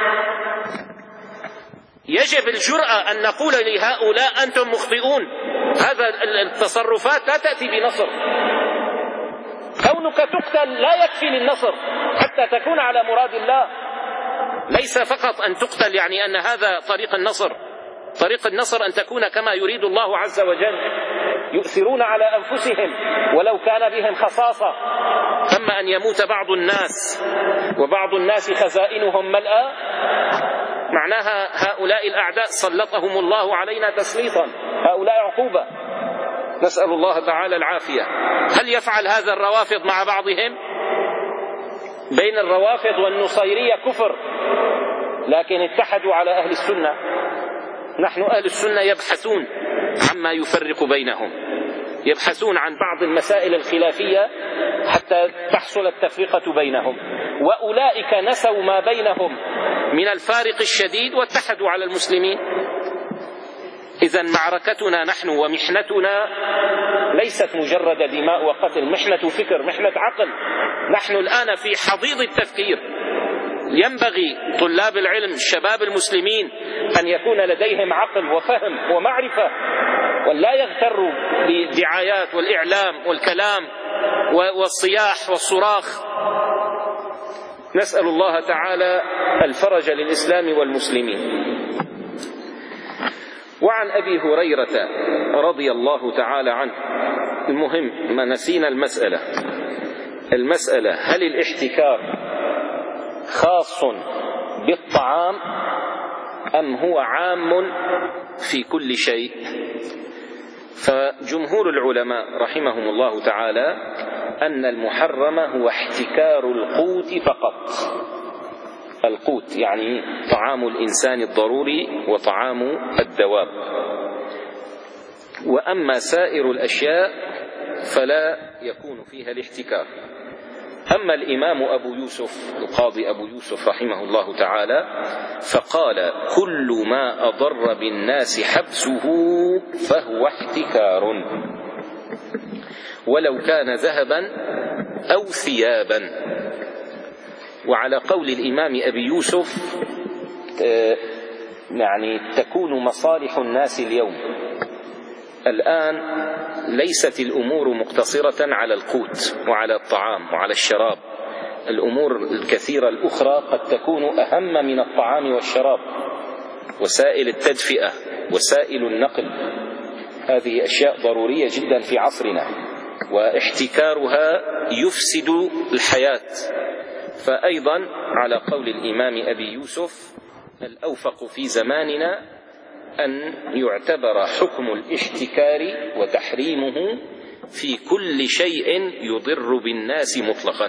يجب الجرأة أن نقول لهؤلاء أنتم مخطئون. هذا التصرفات لا تأتي بنصر. كونك تقتل لا يكفي للنصر حتى تكون على مراد الله. ليس فقط أن تقتل يعني أن هذا طريق النصر. طريق النصر أن تكون كما يريد الله عز وجل، يؤثرون على أنفسهم ولو كان بهم خصاصة. أما أن يموت بعض الناس وبعض الناس خزائنهم ملأى، معناها هؤلاء الأعداء سلطهم الله علينا تسليطا، هؤلاء عقوبة، نسأل الله تعالى العافية. هل يفعل هذا الروافض مع بعضهم؟ بين الروافض والنصيرية كفر، لكن اتحدوا على أهل السنة. نحن أهل السنة يبحثون عما يفرق بينهم، يبحثون عن بعض المسائل الخلافية حتى تحصل التفرقة بينهم، وأولئك نسوا ما بينهم من الفارق الشديد واتحدوا على المسلمين. إذن معركتنا نحن ومحنتنا ليست مجرد دماء وقتل، محنة فكر، محنة عقل. نحن الآن في حضيض التفكير. ينبغي طلاب العلم الشباب المسلمين أن يكون لديهم عقل وفهم ومعرفة، ولا يغتروا بالدعايات والإعلام والكلام والصياح والصراخ. نسأل الله تعالى الفرج للإسلام والمسلمين. وعن أبي هريرة رضي الله تعالى عنه، المهم ما نسينا المسألة المسألة هل الاحتكار خاص بالطعام أم هو عام في كل شيء؟ فجمهور العلماء رحمهم الله تعالى أن المحرم هو احتكار القوت فقط. القوت يعني طعام الإنسان الضروري وطعام الدواب، وأما سائر الأشياء فلا يكون فيها الاحتكار. أما الإمام أبو يوسف القاضي أبو يوسف رحمه الله تعالى فقال كل ما أضر بالناس حبسه فهو احتكار، ولو كان ذهبا أو ثيابا. وعلى قول الإمام أبي يوسف يعني تكون مصالح الناس اليوم الآن ليست الأمور مقتصرة على القوت وعلى الطعام وعلى الشراب، الأمور الكثيرة الأخرى قد تكون أهم من الطعام والشراب. وسائل التدفئة، وسائل النقل، هذه أشياء ضرورية جدا في عصرنا. واحتكارها يفسد الحياة. فأيضا على قول الإمام أبي يوسف الأوفق في زماننا أن يعتبر حكم الاحتكار وتحريمه في كل شيء يضر بالناس مطلقا.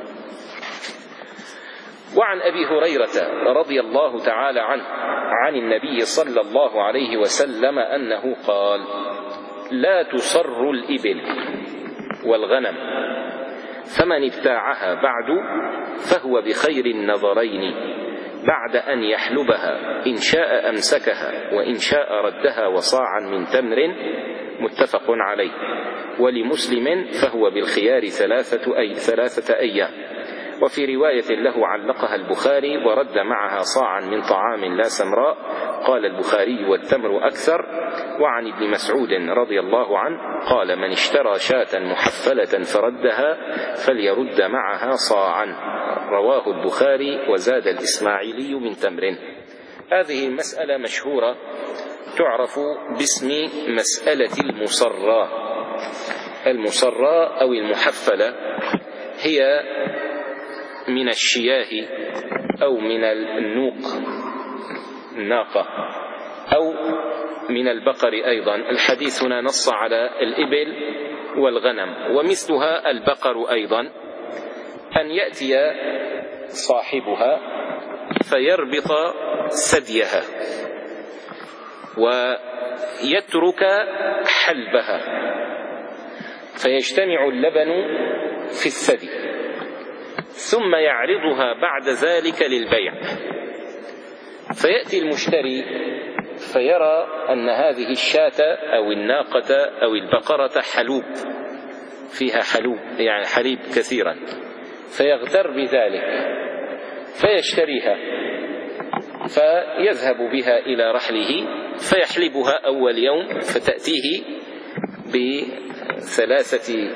وعن أبي هريرة رضي الله تعالى عنه عن النبي صلى الله عليه وسلم أنه قال: لا تصر الإبل والغنم، فمن ابتاعها بعد فهو بخير النظرين، بعد أن يحلبها إن شاء أمسكها وإن شاء ردها وصاعا من تمر، متفق عليه. ولمسلم فهو بالخيار ثلاثة, أي ثلاثة أيام. وفي رواية له علقها البخاري: ورد معها صاعا من طعام لا سمراء. قال البخاري: والتمر أكثر. وعن ابن مسعود رضي الله عنه قال: من اشترى شاة محفلة فردها فليرد معها صاعا. رواه البخاري. وزاد الإسماعيلي من تمر. هذه المسألة مشهورة تعرف باسم مسألة المصرى. المصرى أو المحفلة هي من الشياه أو من النوق الناقة أو من البقر أيضا. الحديث هنا نص على الإبل والغنم، ومثلها البقر أيضا، أن يأتي صاحبها فيربط ثديها ويترك حلبها، فيجتمع اللبن في الثدي، ثم يعرضها بعد ذلك للبيع. فيأتي المشتري فيرى أن هذه الشاة أو الناقة أو البقرة حلوب، فيها حلوب يعني حليب كثيرا، فيغتر بذلك فيشتريها، فيذهب بها إلى رحله فيحلبها أول يوم، فتأتيه بثلاثة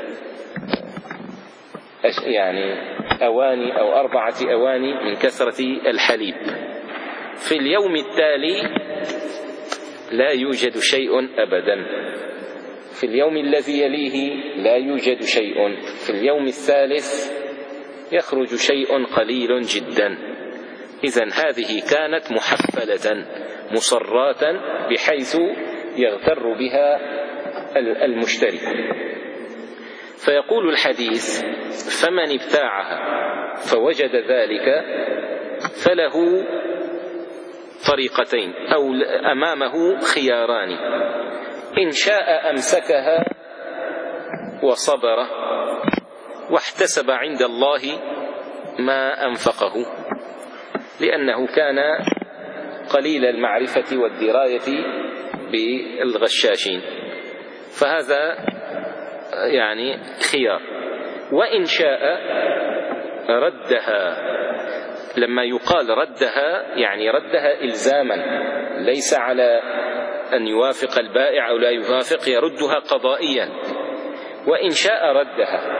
يعني أواني أو أربعة أواني من كثرة الحليب. في اليوم التالي لا يوجد شيء أبدا، في اليوم الذي يليه لا يوجد شيء، في اليوم الثالث يخرج شيء قليل جدا. إذن هذه كانت محفلة مصراة بحيث يغتر بها المشتري. فيقول الحديث: فمن ابتاعها فوجد ذلك فله طريقتين أو أمامه خياران: إن شاء أمسكها وصبر واحتسب عند الله ما أنفقه، لأنه كان قليل المعرفة والدراية بالغشاشين، فهذا يعني خيار. وإن شاء ردها، لما يقال ردها يعني ردها إلزاما، ليس على أن يوافق البائع أو لا يوافق، يردها قضائيا. وإن شاء ردها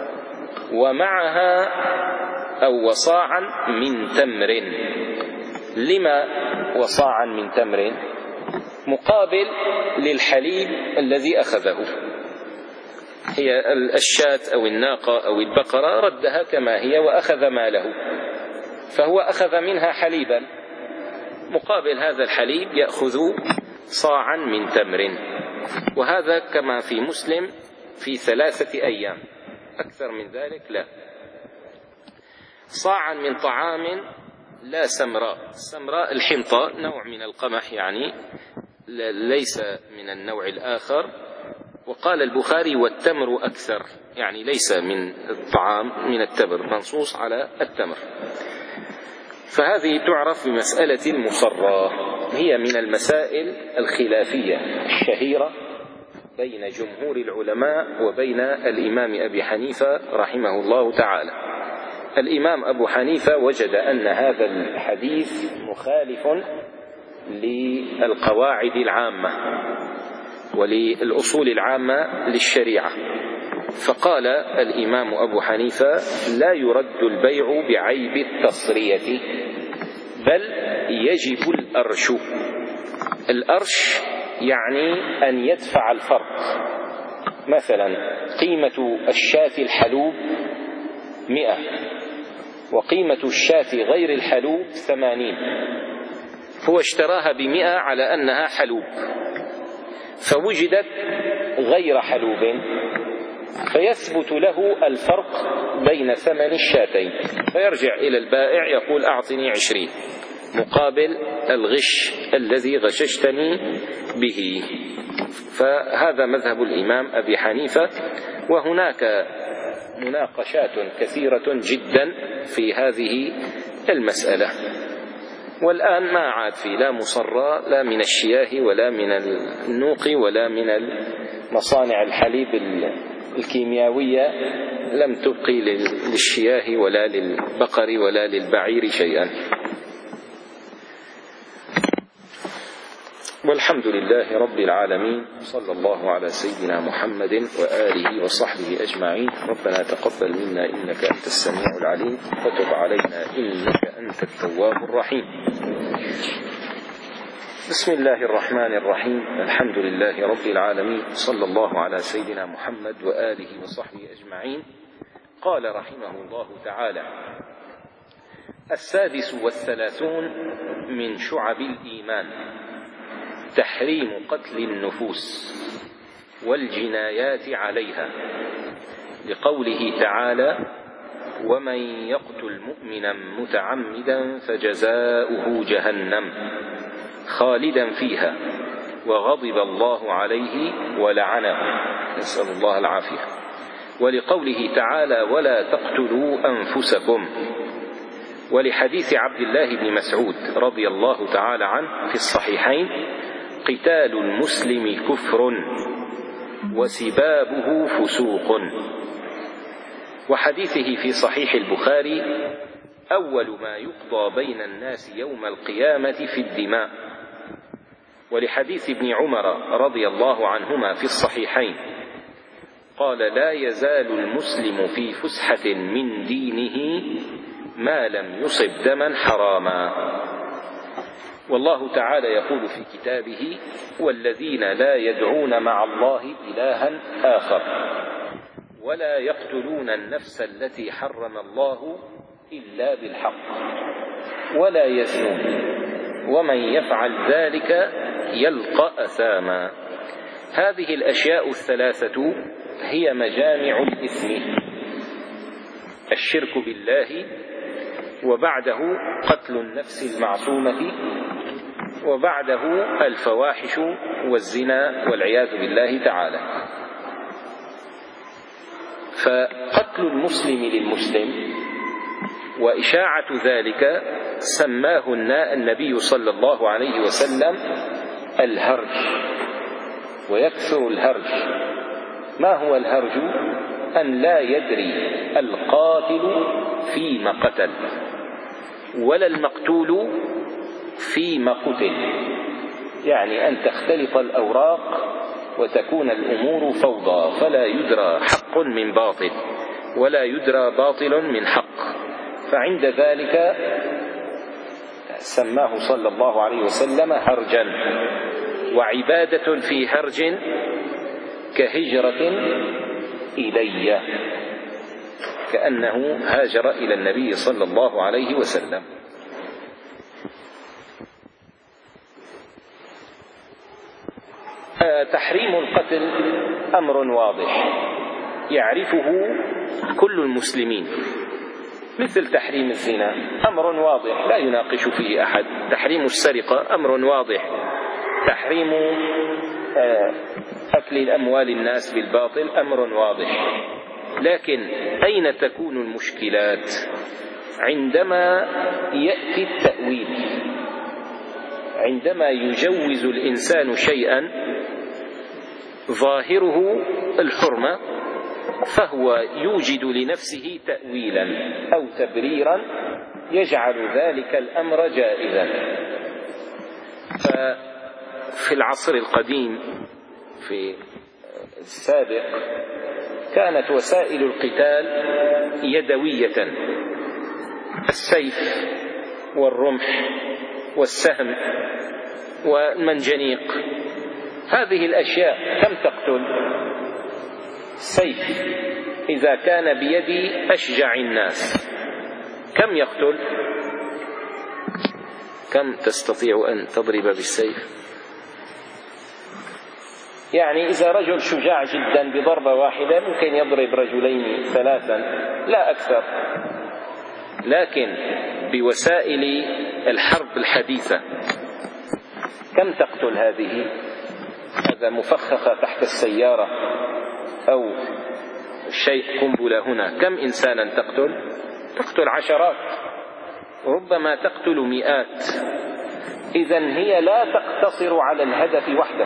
ومعها أو وصاعا من تمر. لما وصاعا من تمر؟ مقابل للحليب الذي أخذه. هي الشاة أو الناقة أو البقرة ردها كما هي وأخذ ماله، فهو أخذ منها حليبا، مقابل هذا الحليب يأخذ صاعا من تمر. وهذا كما في مسلم في ثلاثة أيام، أكثر من ذلك لا. صاعا من طعام لا سمراء. السمراء الحنطة، نوع من القمح يعني، ليس من النوع الآخر. وقال البخاري: والتمر أكثر، يعني ليس من الطعام، من التمر، منصوص على التمر. فهذه تعرف بمسألة المصرى، هي من المسائل الخلافية الشهيرة بين جمهور العلماء وبين الإمام أبي حنيفة رحمه الله تعالى. الإمام أبو حنيفة وجد أن هذا الحديث مخالف للقواعد العامة وللأصول العامة للشريعة، فقال الإمام أبو حنيفة: لا يرد البيع بعيب التصرية، بل يجب الأرش. الأرش يعني أن يدفع الفرق، مثلا قيمة الشاة الحلوب مئة وقيمة الشاة غير الحلوب ثمانين، هو اشتراها بمئة على أنها حلوب، فوجدت غير حلوب، فيثبت له الفرق بين ثمن الشاتين، فيرجع إلى البائع يقول أعطني عشرين مقابل الغش الذي غششتني به. فهذا مذهب الإمام أبي حنيفة، وهناك مناقشات كثيرة جدا في هذه المسألة، والآن ما عاد في لا مصرى لا من الشياه ولا من النوق ولا من مصانع الحليب الكيميائية، لم تبقي للشياه ولا للبقر ولا للبعير شيئا. والحمد لله رب العالمين، صلى الله على سيدنا محمد وآله وصحبه أجمعين. ربنا تقبل منا إنك أنت السميع العليم، وتب علينا إنك أنت التواب الرحيم. بسم الله الرحمن الرحيم، الحمد لله رب العالمين، صلى الله على سيدنا محمد وآله وصحبه أجمعين. قال رحمه الله تعالى: السادس والثلاثون من شعب الإيمان تحريم قتل النفوس والجنايات عليها، لقوله تعالى: ومن يقتل مؤمنا متعمدا فجزاؤه جهنم خالدا فيها وغضب الله عليه ولعنه، نسأل الله العافية. ولقوله تعالى: ولا تقتلوا أنفسكم، ولحديث عبد الله بن مسعود رضي الله تعالى عنه في الصحيحين: قتال المسلم كفر وسبابه فسوق. وحديثه في صحيح البخاري: أول ما يقضى بين الناس يوم القيامة في الدماء. ولحديث ابن عمر رضي الله عنهما في الصحيحين قال: لا يزال المسلم في فسحة من دينه ما لم يصب دما حراما. والله تعالى يقول في كتابه: والذين لا يدعون مع الله إلها آخر ولا يقتلون النفس التي حرم الله إلا بالحق ولا يزنون ومن يفعل ذلك يلقى أثاما. هذه الأشياء الثلاثة هي مجامع الإثم: الشرك بالله، وبعده قتل النفس المعصومة، وبعده الفواحش والزنا والعياذ بالله تعالى. فقتل المسلم للمسلم وإشاعة ذلك سماه النبي صلى الله عليه وسلم الهرج، ويكثر الهرج. ما هو الهرج؟ أن لا يدري القاتل فيما قتل ولا المقتول فيما قتل، يعني أن تختلط الأوراق وتكون الأمور فوضى، فلا يدرى حق من باطل ولا يدرى باطل من حق. فعند ذلك سماه صلى الله عليه وسلم هرجا. وعبادة في هرج كهجرة إلي، كأنه هاجر إلى النبي صلى الله عليه وسلم. تحريم القتل أمر واضح يعرفه كل المسلمين، مثل تحريم الزنا أمر واضح لا يناقش فيه أحد، تحريم السرقة أمر واضح، تحريم أكل الأموال الناس بالباطل أمر واضح. لكن أين تكون المشكلات؟ عندما يأتي التأويل، عندما يجوز الإنسان شيئا ظاهره الحرمة فهو يوجد لنفسه تأويلا أو تبريرا يجعل ذلك الأمر جائزا. ففي العصر القديم في السابق كانت وسائل القتال يدوية: السيف والرمح والسهم والمنجنيق. هذه الأشياء كم تقتل؟ سيف إذا كان بيد أشجع الناس كم يقتل؟ كم تستطيع أن تضرب بالسيف؟ يعني إذا رجل شجاع جدا بضربة واحدة ممكن يضرب رجلين ثلاثا لا أكثر، لكن بوسائل الحرب الحديثة كم تقتل هذه؟ هذا مفخخة تحت السيارة أو شيء قنبلة هنا، كم إنسانا تقتل؟ تقتل عشرات، ربما تقتل مئات. إذن هي لا تقتصر على الهدف وحده،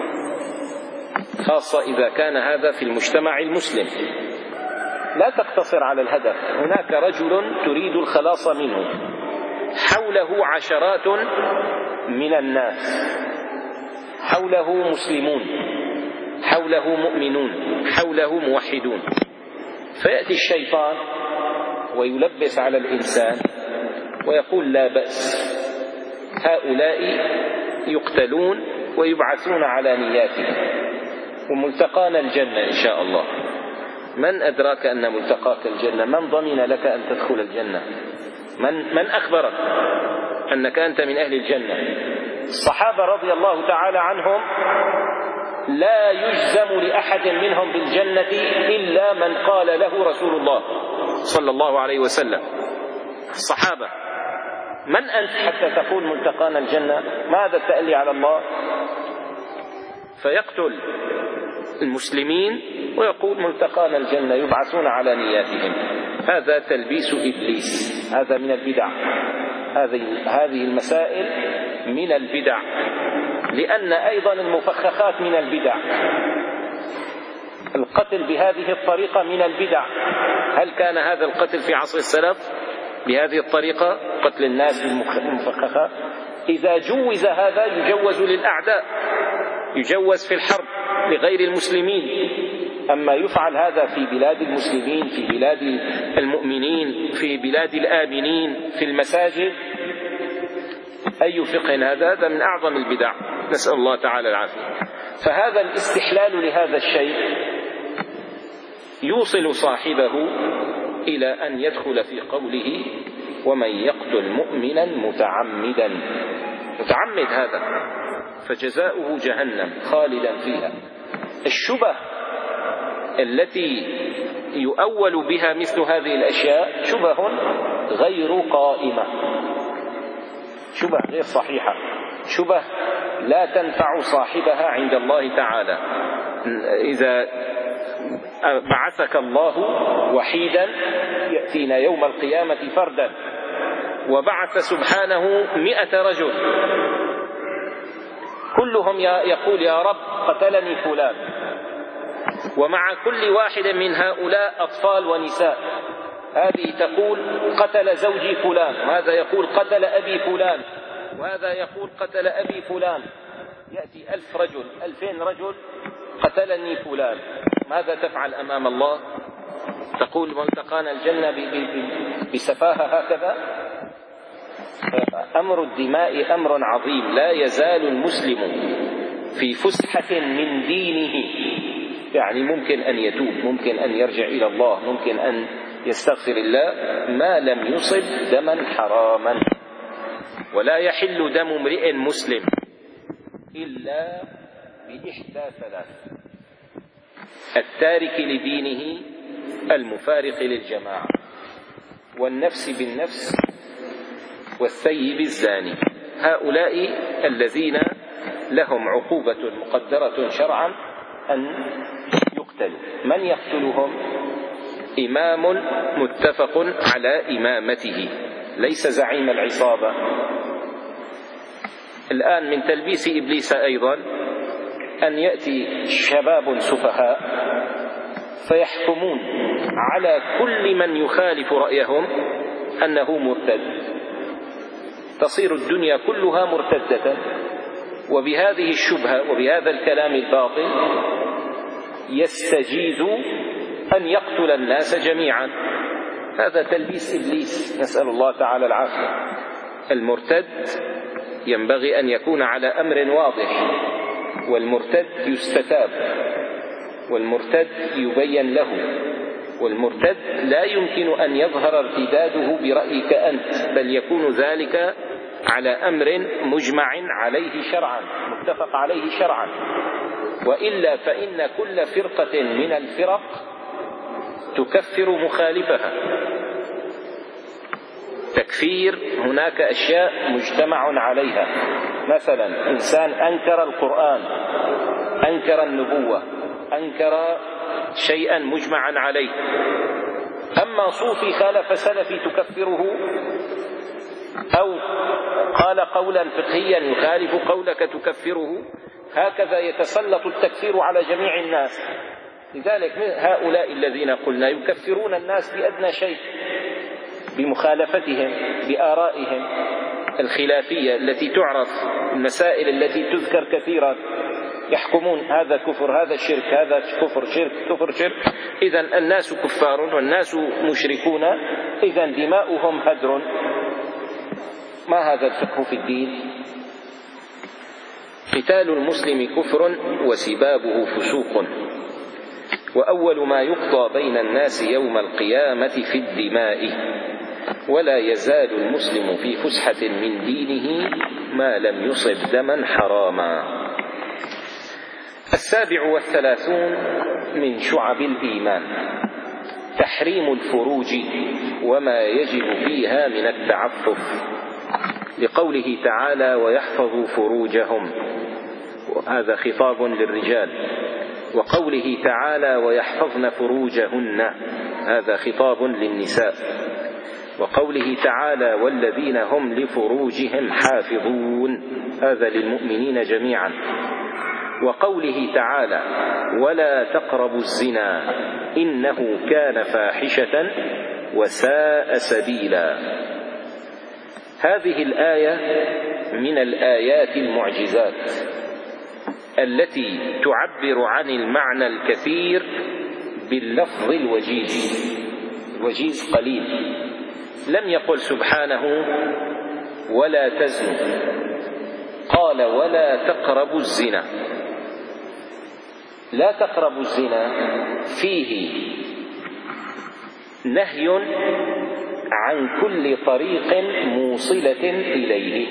خاصة إذا كان هذا في المجتمع المسلم، لا تقتصر على الهدف. هناك رجل تريد الخلاص منه، حوله عشرات من الناس، حوله مسلمون، حوله مؤمنون، حوله موحدون، فيأتي الشيطان ويلبس على الإنسان ويقول لا بأس، هؤلاء يقتلون ويبعثون على نياتهم وملتقانا الجنة إن شاء الله. من أدراك أن ملتقاك الجنة؟ من ضمن لك أن تدخل الجنة؟ من, من أخبرك أنك أنت من أهل الجنة؟ الصحابة رضي الله تعالى عنهم لا يجزم لأحد منهم بالجنة إلا من قال له رسول الله صلى الله عليه وسلم. الصحابة من أنت حتى تقول ملتقانا الجنة؟ ماذا التألي على الله؟ فيقتل المسلمين ويقول ملتقانا الجنة، يبعثون على نياتهم. هذا تلبيس إبليس، هذا من البدع، هذه هذه المسائل من البدع، لأن أيضا المفخخات من البدع، القتل بهذه الطريقة من البدع. هل كان هذا القتل في عصر السلف بهذه الطريقة، قتل الناس بالمفخخات؟ إذا جوز هذا يجوز للأعداء، يجوز في الحرب لغير المسلمين. أما يفعل هذا في بلاد المسلمين، في بلاد المؤمنين، في بلاد الآمنين، في المساجد، أي فقه هذا؟ هذا من أعظم البدع، نسأل الله تعالى العافية. فهذا الاستحلال لهذا الشيء يوصل صاحبه إلى أن يدخل في قوله ومن يقتل مؤمنا متعمدا، متعمد هذا فجزاؤه جهنم خالدا فيها. الشبه التي يؤول بها مثل هذه الأشياء شبه غير قائمة، شبه غير صحيحة، شبه لا تنفع صاحبها عند الله تعالى. إذا بعثك الله وحيدا يأتينا يوم القيامة فردا، وبعث سبحانه مئة رجل كلهم يقول يا رب قتلني فلان، ومع كل واحد من هؤلاء أطفال ونساء، هذه تقول قتل زوجي فلان، وهذا يقول قتل أبي فلان، وهذا يقول قتل أبي فلان. يأتي ألف رجل، ألفين رجل، قتلني فلان. ماذا تفعل أمام الله؟ تقول ملتقانا الجنة بسفاهة هكذا؟ أمر الدماء أمر عظيم، لا يزال المسلم في فسحة من دينه، يعني ممكن أن يتوب، ممكن أن يرجع إلى الله، ممكن أن يستغفر الله ما لم يصب دما حراما. ولا يحل دم امرئ مسلم إلا بإحدى ثلاث: التارك لدينه، المفارق للجماعة، والنفس بالنفس، والثيب الزاني. هؤلاء الذين لهم عقوبة مقدرة شرعا أن يقتلوا. من يقتلهم؟ إمام متفق على إمامته، ليس زعيم العصابة. الآن من تلبيس إبليس أيضا أن يأتي شباب سفهاء فيحكمون على كل من يخالف رأيهم أنه مرتد، تصير الدنيا كلها مرتدة. وبهذه الشبهة وبهذا الكلام الباطل يستجيز أن يقتل الناس جميعا. هذا تلبيس إبليس، نسأل الله تعالى العافية. المرتد ينبغي أن يكون على أمر واضح، والمرتد يستتاب، والمرتد يبين له، والمرتد لا يمكن أن يظهر ارتداده برأيك أنت، بل يكون ذلك على أمر مجمع عليه شرعا، متفق عليه شرعا، وإلا فإن كل فرقة من الفرق تكفر مخالفها. تكفير هناك أشياء مجتمع عليها، مثلا إنسان أنكر القرآن، أنكر النبوة، أنكر شيئا مجمعا عليه. أما صوفي خالف سلفي تكفره، أو قال قولا فقهيا يخالف قولك تكفره، هكذا يتسلط التكفير على جميع الناس. لذلك هؤلاء الذين قلنا يكفرون الناس بأدنى شيء، بمخالفتهم، بآرائهم الخلافية التي تعرف، المسائل التي تذكر كثيرا، يحكمون هذا كفر، هذا شرك، هذا كفر شرك، كفر شرك. إذن الناس كفار والناس مشركون، إذن دماؤهم هدر. ما هذا الفقه في الدين؟ قتال المسلم كفر وسبابه فسوق، وأول ما يقضى بين الناس يوم القيامة في الدماء، ولا يزال المسلم في فسحة من دينه ما لم يصب دما حراما. السابع والثلاثون من شعب الإيمان تحريم الفروج وما يجب فيها من التعفف، لقوله تعالى ويحفظوا فروجهم، وهذا خطاب للرجال، وقوله تعالى ويحفظن فروجهن، هذا خطاب للنساء، وقوله تعالى والذين هم لفروجهم حافظون، هذا للمؤمنين جميعا، وقوله تعالى ولا تقربوا الزنا إنه كان فاحشة وساء سبيلا. هذه الآية من الآيات المعجزات التي تعبر عن المعنى الكثير باللفظ الوجيز، وجيز قليل. لم يقل سبحانه ولا تزنوا، قال ولا تقربوا الزنا. لا تقربوا الزنا فيه نهي عن كل طريق موصلة إليه،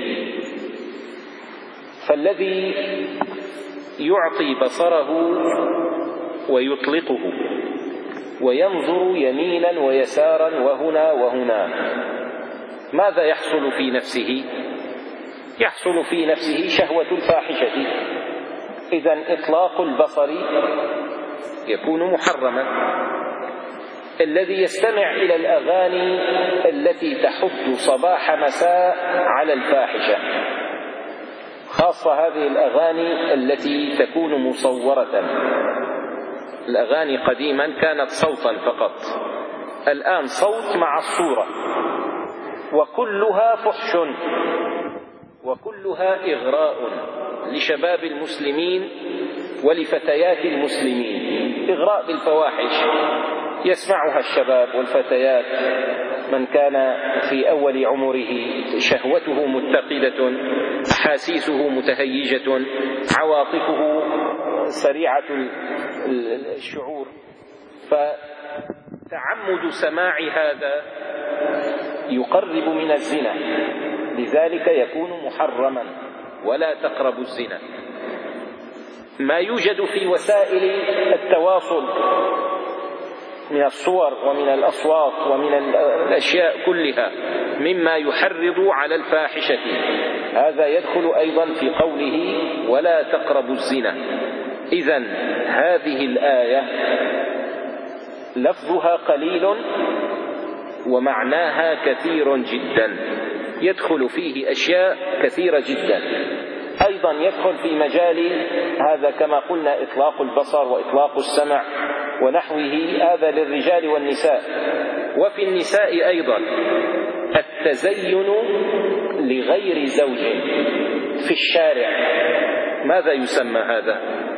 فالذي يعطي بصره ويطلقه وينظر يمينا ويسارا وهنا وهنا، ماذا يحصل في نفسه؟ يحصل في نفسه شهوة الفاحشة. إذن إطلاق البصر يكون محرما. الذي يستمع إلى الأغاني التي تحض صباح مساء على الفاحشة، خاصة هذه الأغاني التي تكون مصورة. الأغاني قديما كانت صوتا فقط، الآن صوت مع الصورة، وكلها فحش وكلها إغراء لشباب المسلمين ولفتيات المسلمين، إغراء بالفواحش يسمعها الشباب والفتيات. من كان في أول عمره شهوته متقدة، أحاسيسه متهيجة، عواطفه سريعة الشعور، فتعمد سماع هذا يقرب من الزنا، لذلك يكون محرما. ولا تقربوا الزنا. ما يوجد في وسائل التواصل من الصور ومن الأصوات ومن الأشياء كلها مما يحرض على الفاحشة، هذا يدخل أيضا في قوله ولا تقربوا الزنا. إذن هذه الآية لفظها قليل ومعناها كثير جدا، يدخل فيه أشياء كثيرة جدا. أيضا يدخل في مجال هذا كما قلنا إطلاق البصر وإطلاق السمع ونحوه، هذا للرجال والنساء. وفي النساء أيضا التزين لغير زوج في الشارع، ماذا يسمى هذا؟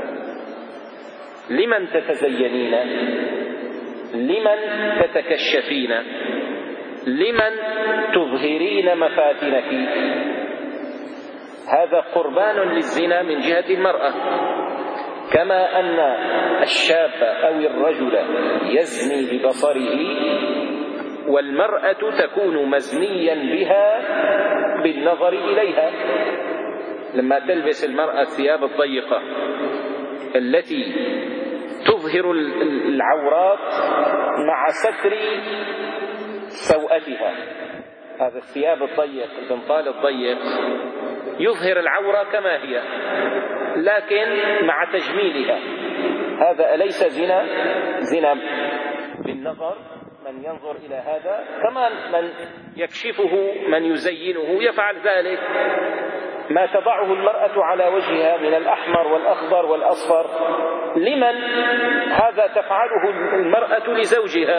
لمن تتزينين؟ لمن تتكشفين؟ لمن تظهرين مفاتنك؟ هذا قربان للزنا من جهة المرأة. كما أن الشاب أو الرجل يزني ببصره، والمرأة تكون مزنيا بها بالنظر إليها. لما تلبس المرأة الثياب الضيقة التي تظهر العورات مع ستر سوءتها، هذا الثياب الضيق البنطال الضيق يظهر العورة كما هي لكن مع تجميلها، هذا أليس زنا؟ زنا بالنظر، من ينظر إلى هذا كمان من يكشفه من يزينه يفعل ذلك. ما تضعه المرأة على وجهها من الأحمر والأخضر والأصفر لمن؟ هذا تفعله المرأة لزوجها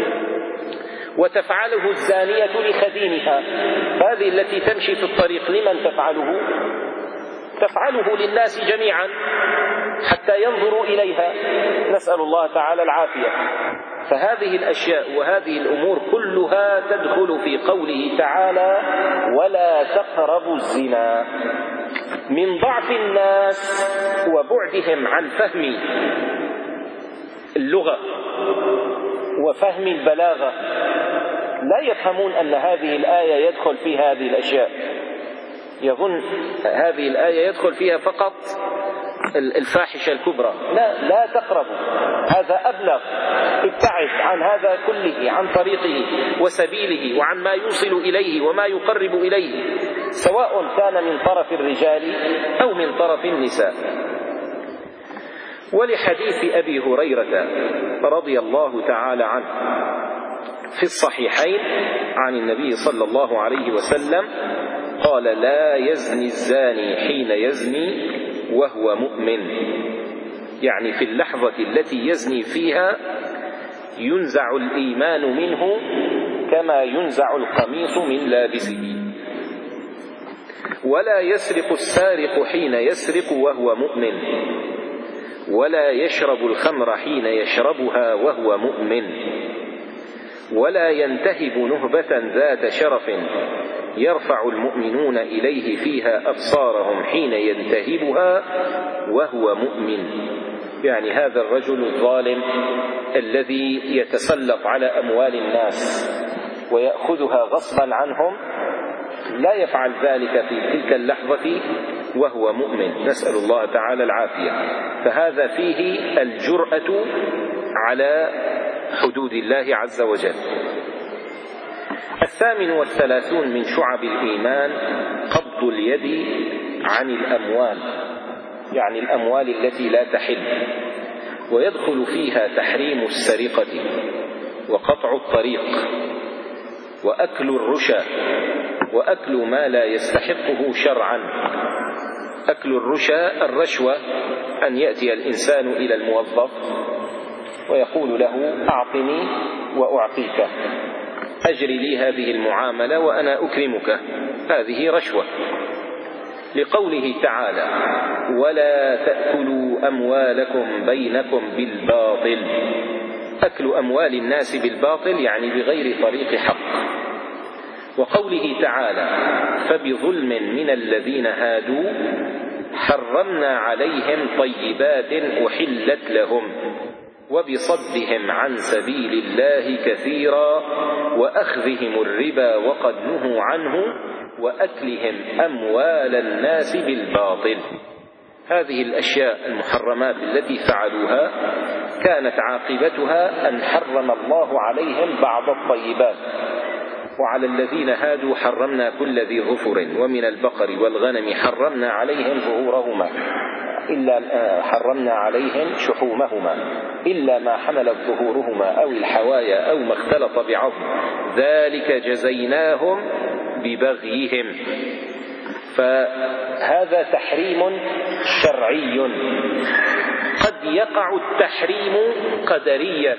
وتفعله الزانية لخديمها. هذه التي تمشي في الطريق لمن تفعله؟ تفعله للناس جميعا حتى ينظروا إليها، نسأل الله تعالى العافية. فهذه الأشياء وهذه الأمور كلها تدخل في قوله تعالى ولا تقربوا الزنا. من ضعف الناس وبعدهم عن فهم اللغة وفهم البلاغة لا يفهمون أن هذه الآية يدخل فيها هذه الأشياء، يظن هذه الآية يدخل فيها فقط الفاحشة الكبرى. لا لا تقربوا، هذا أبلغ، ابتعد عن هذا كله، عن طريقه وسبيله وعن ما يوصل إليه وما يقرب إليه، سواء كان من طرف الرجال أو من طرف النساء. ولحديث أبي هريرة رضي الله تعالى عنه في الصحيحين عن النبي صلى الله عليه وسلم قال لا يزني الزاني حين يزني وهو مؤمن، يعني في اللحظة التي يزني فيها ينزع الإيمان منه كما ينزع القميص من لابسه. ولا يسرق السارق حين يسرق وهو مؤمن، ولا يشرب الخمر حين يشربها وهو مؤمن، ولا ينتهب نهبة ذات شرف يرفع المؤمنون إليه فيها أبصارهم حين ينتهبها وهو مؤمن. يعني هذا الرجل الظالم الذي يتسلط على أموال الناس ويأخذها غصبا عنهم لا يفعل ذلك في تلك اللحظة وهو مؤمن، نسأل الله تعالى العافية. فهذا فيه الجرأة على حدود الله عز وجل. الثامن والثلاثون من شعب الإيمان قبض اليد عن الأموال، يعني الأموال التي لا تحل، ويدخل فيها تحريم السرقة وقطع الطريق وأكل الرشا وأكل ما لا يستحقه شرعا. أكل الرشا الرشوة، أن يأتي الإنسان إلى الموظف ويقول له أعطني وأعطيك، أجري لي هذه المعاملة وأنا أكرمك، هذه رشوة. لقوله تعالى ولا تأكلوا أموالكم بينكم بالباطل، أكل أموال الناس بالباطل يعني بغير طريق حق. وقوله تعالى فبظلم من الذين هادوا حرمنا عليهم طيبات أحلت لهم وبصدهم عن سبيل الله كثيرا وأخذهم الربا وقد نهوا عنه وأكلهم أموال الناس بالباطل. هذه الأشياء المحرمات التي فعلوها كانت عاقبتها أن حرم الله عليهم بعض الطيبات. وعلى الذين هادوا حرمنا كل ذي ظفر ومن البقر والغنم حرمنا عليهم ظهورهما إلا حرمنا عليهم شحومهما إلا ما حملت ظهورهما أو الحوايا أو ما اختلط بعظم ذلك جزيناهم ببغيهم. فهذا تحريم شرعي. قد يقع التحريم قدريا،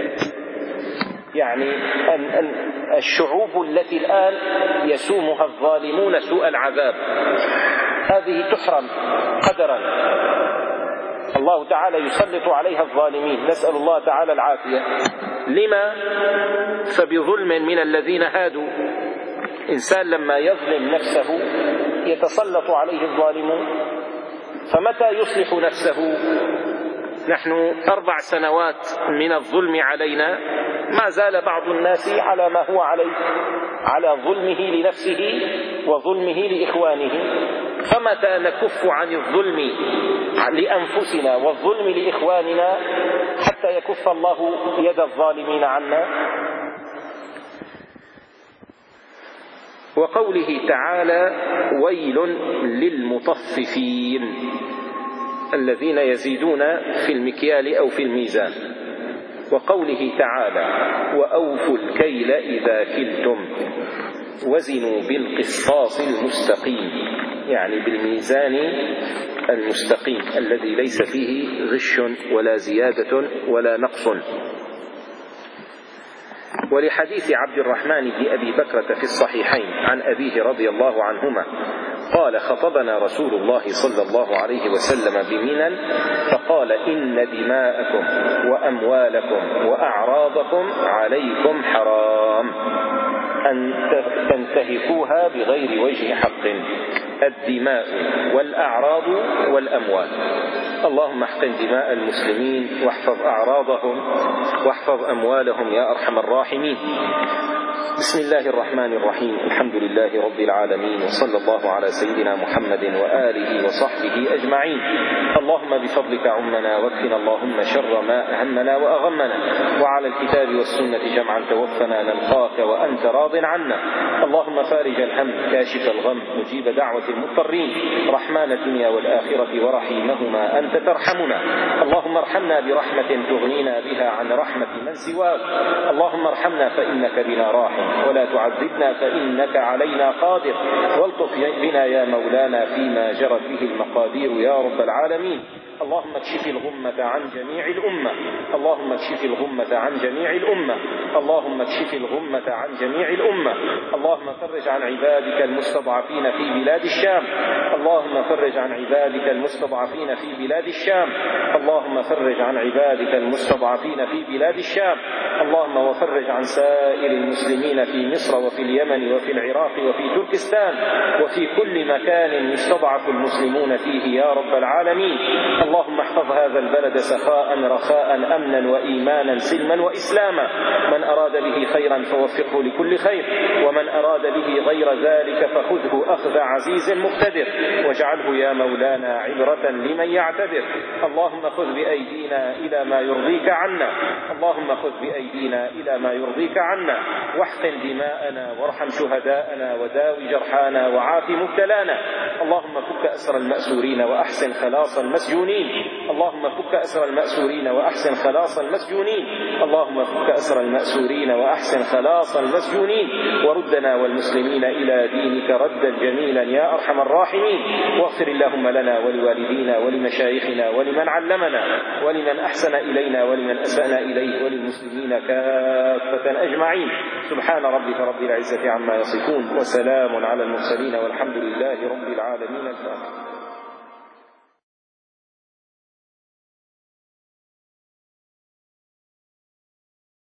يعني الشعوب التي الآن يسومها الظالمون سوء العذاب هذه تحرم قدرا، الله تعالى يسلط عليها الظالمين، نسأل الله تعالى العافية. لما؟ فبظلم من الذين هادوا. إنسان لما يظلم نفسه يتسلط عليه الظالمون، فمتى يصلح نفسه؟ نحن أربع سنوات من الظلم علينا، ما زال بعض الناس على ما هو عليه، على ظلمه لنفسه وظلمه لإخوانه. فمتى نكف عن الظلم لأنفسنا والظلم لإخواننا حتى يكف الله يد الظالمين عنا؟ وقوله تعالى: ويل للمطففين، الذين يزيدون في المكيال أو في الميزان. وقوله تعالى: وأوفوا الكيل إذا كلتم وزنوا بالقسطاس المستقيم، يعني بالميزان المستقيم الذي ليس فيه غش ولا زيادة ولا نقص. ولحديث عبد الرحمن بن أبي بكرة في الصحيحين عن أبيه رضي الله عنهما قال: خطبنا رسول الله صلى الله عليه وسلم بمنى فقال: إن دماءكم وأموالكم وأعراضكم عليكم حرام أن تنتهكوها بغير وجه حق، الدماء والأعراض والأموال. اللهم احقن دماء المسلمين واحفظ أعراضهم واحفظ أموالهم يا أرحم الراحمين. بسم الله الرحمن الرحيم، الحمد لله رب العالمين، وصلى الله على سيدنا محمد وآله وصحبه أجمعين. اللهم بفضلك عمنا واكفنا اللهم شر ما أهمنا وأغمنا، وعلى الكتاب والسنة جمعا توفنا نلقاك وأنت راض عنا. اللهم فارج الهم كاشف الغم مجيب دعوة المضطرين، رحمن الدنيا والآخرة ورحيمهما أنت ترحمنا. اللهم ارحمنا برحمة تغنينا بها عن رحمة من سواك. اللهم ارحمنا فإنك بنا راحم، ولا تعذبنا فإنك علينا قادر، والطف بنا يا مولانا فيما جرت به المقادير يا رب العالمين. اللهم اكشف الغمة عن جميع الأمة، اللهم اكشف الغمة عن جميع الأمة، اللهم اكشف الغمة عن جميع الأمة. اللهم فرج عن عبادك المستضعفين في بلاد الشام، اللهم فرج عن عبادك المستضعفين في بلاد الشام، اللهم فرج عن عبادك المستضعفين في بلاد الشام. اللهم وفرج عن سائر المسلمين في مصر وفي اليمن وفي العراق وفي تركستان وفي كل مكان يستضعف المسلمون فيه يا رب العالمين. اللهم احفظ هذا البلد سخاء رخاء أمنا وإيمانا سلما وإسلاما. من أراد به خيرا فوفقه لكل خير، ومن أراد به غير ذلك فخذه أخذ عزيز مقتدر، واجعله يا مولانا عبرة لمن يعتبر. اللهم خذ بأيدينا إلى ما يرضيك عنا، اللهم خذ بأيدينا إلى ما يرضيك عنا، واحقن دماءنا وارحم شهداءنا وداوي جرحانا وعاف مبتلانا. اللهم فك أسر المأسورين وأحسن خلاص المسجونين، اللهم فك أسر المأسورين وأحسن خلاص المسجونين، اللهم فك أسر المأسورين وأحسن خلاص المسجونين، وردنا والمسلمين إلى دينك ردا جميلا يا أرحم الراحمين. واغفر اللهم لنا ولوالدينا ولمشايخنا ولمن علمنا ولمن أحسن إلينا ولمن أسأنا إليه وللمسلمين كافة أجمعين. سبحان ربك رب العزة عما يصفون، وسلام على المرسلين، والحمد لله رب العالمين. الفاتحة.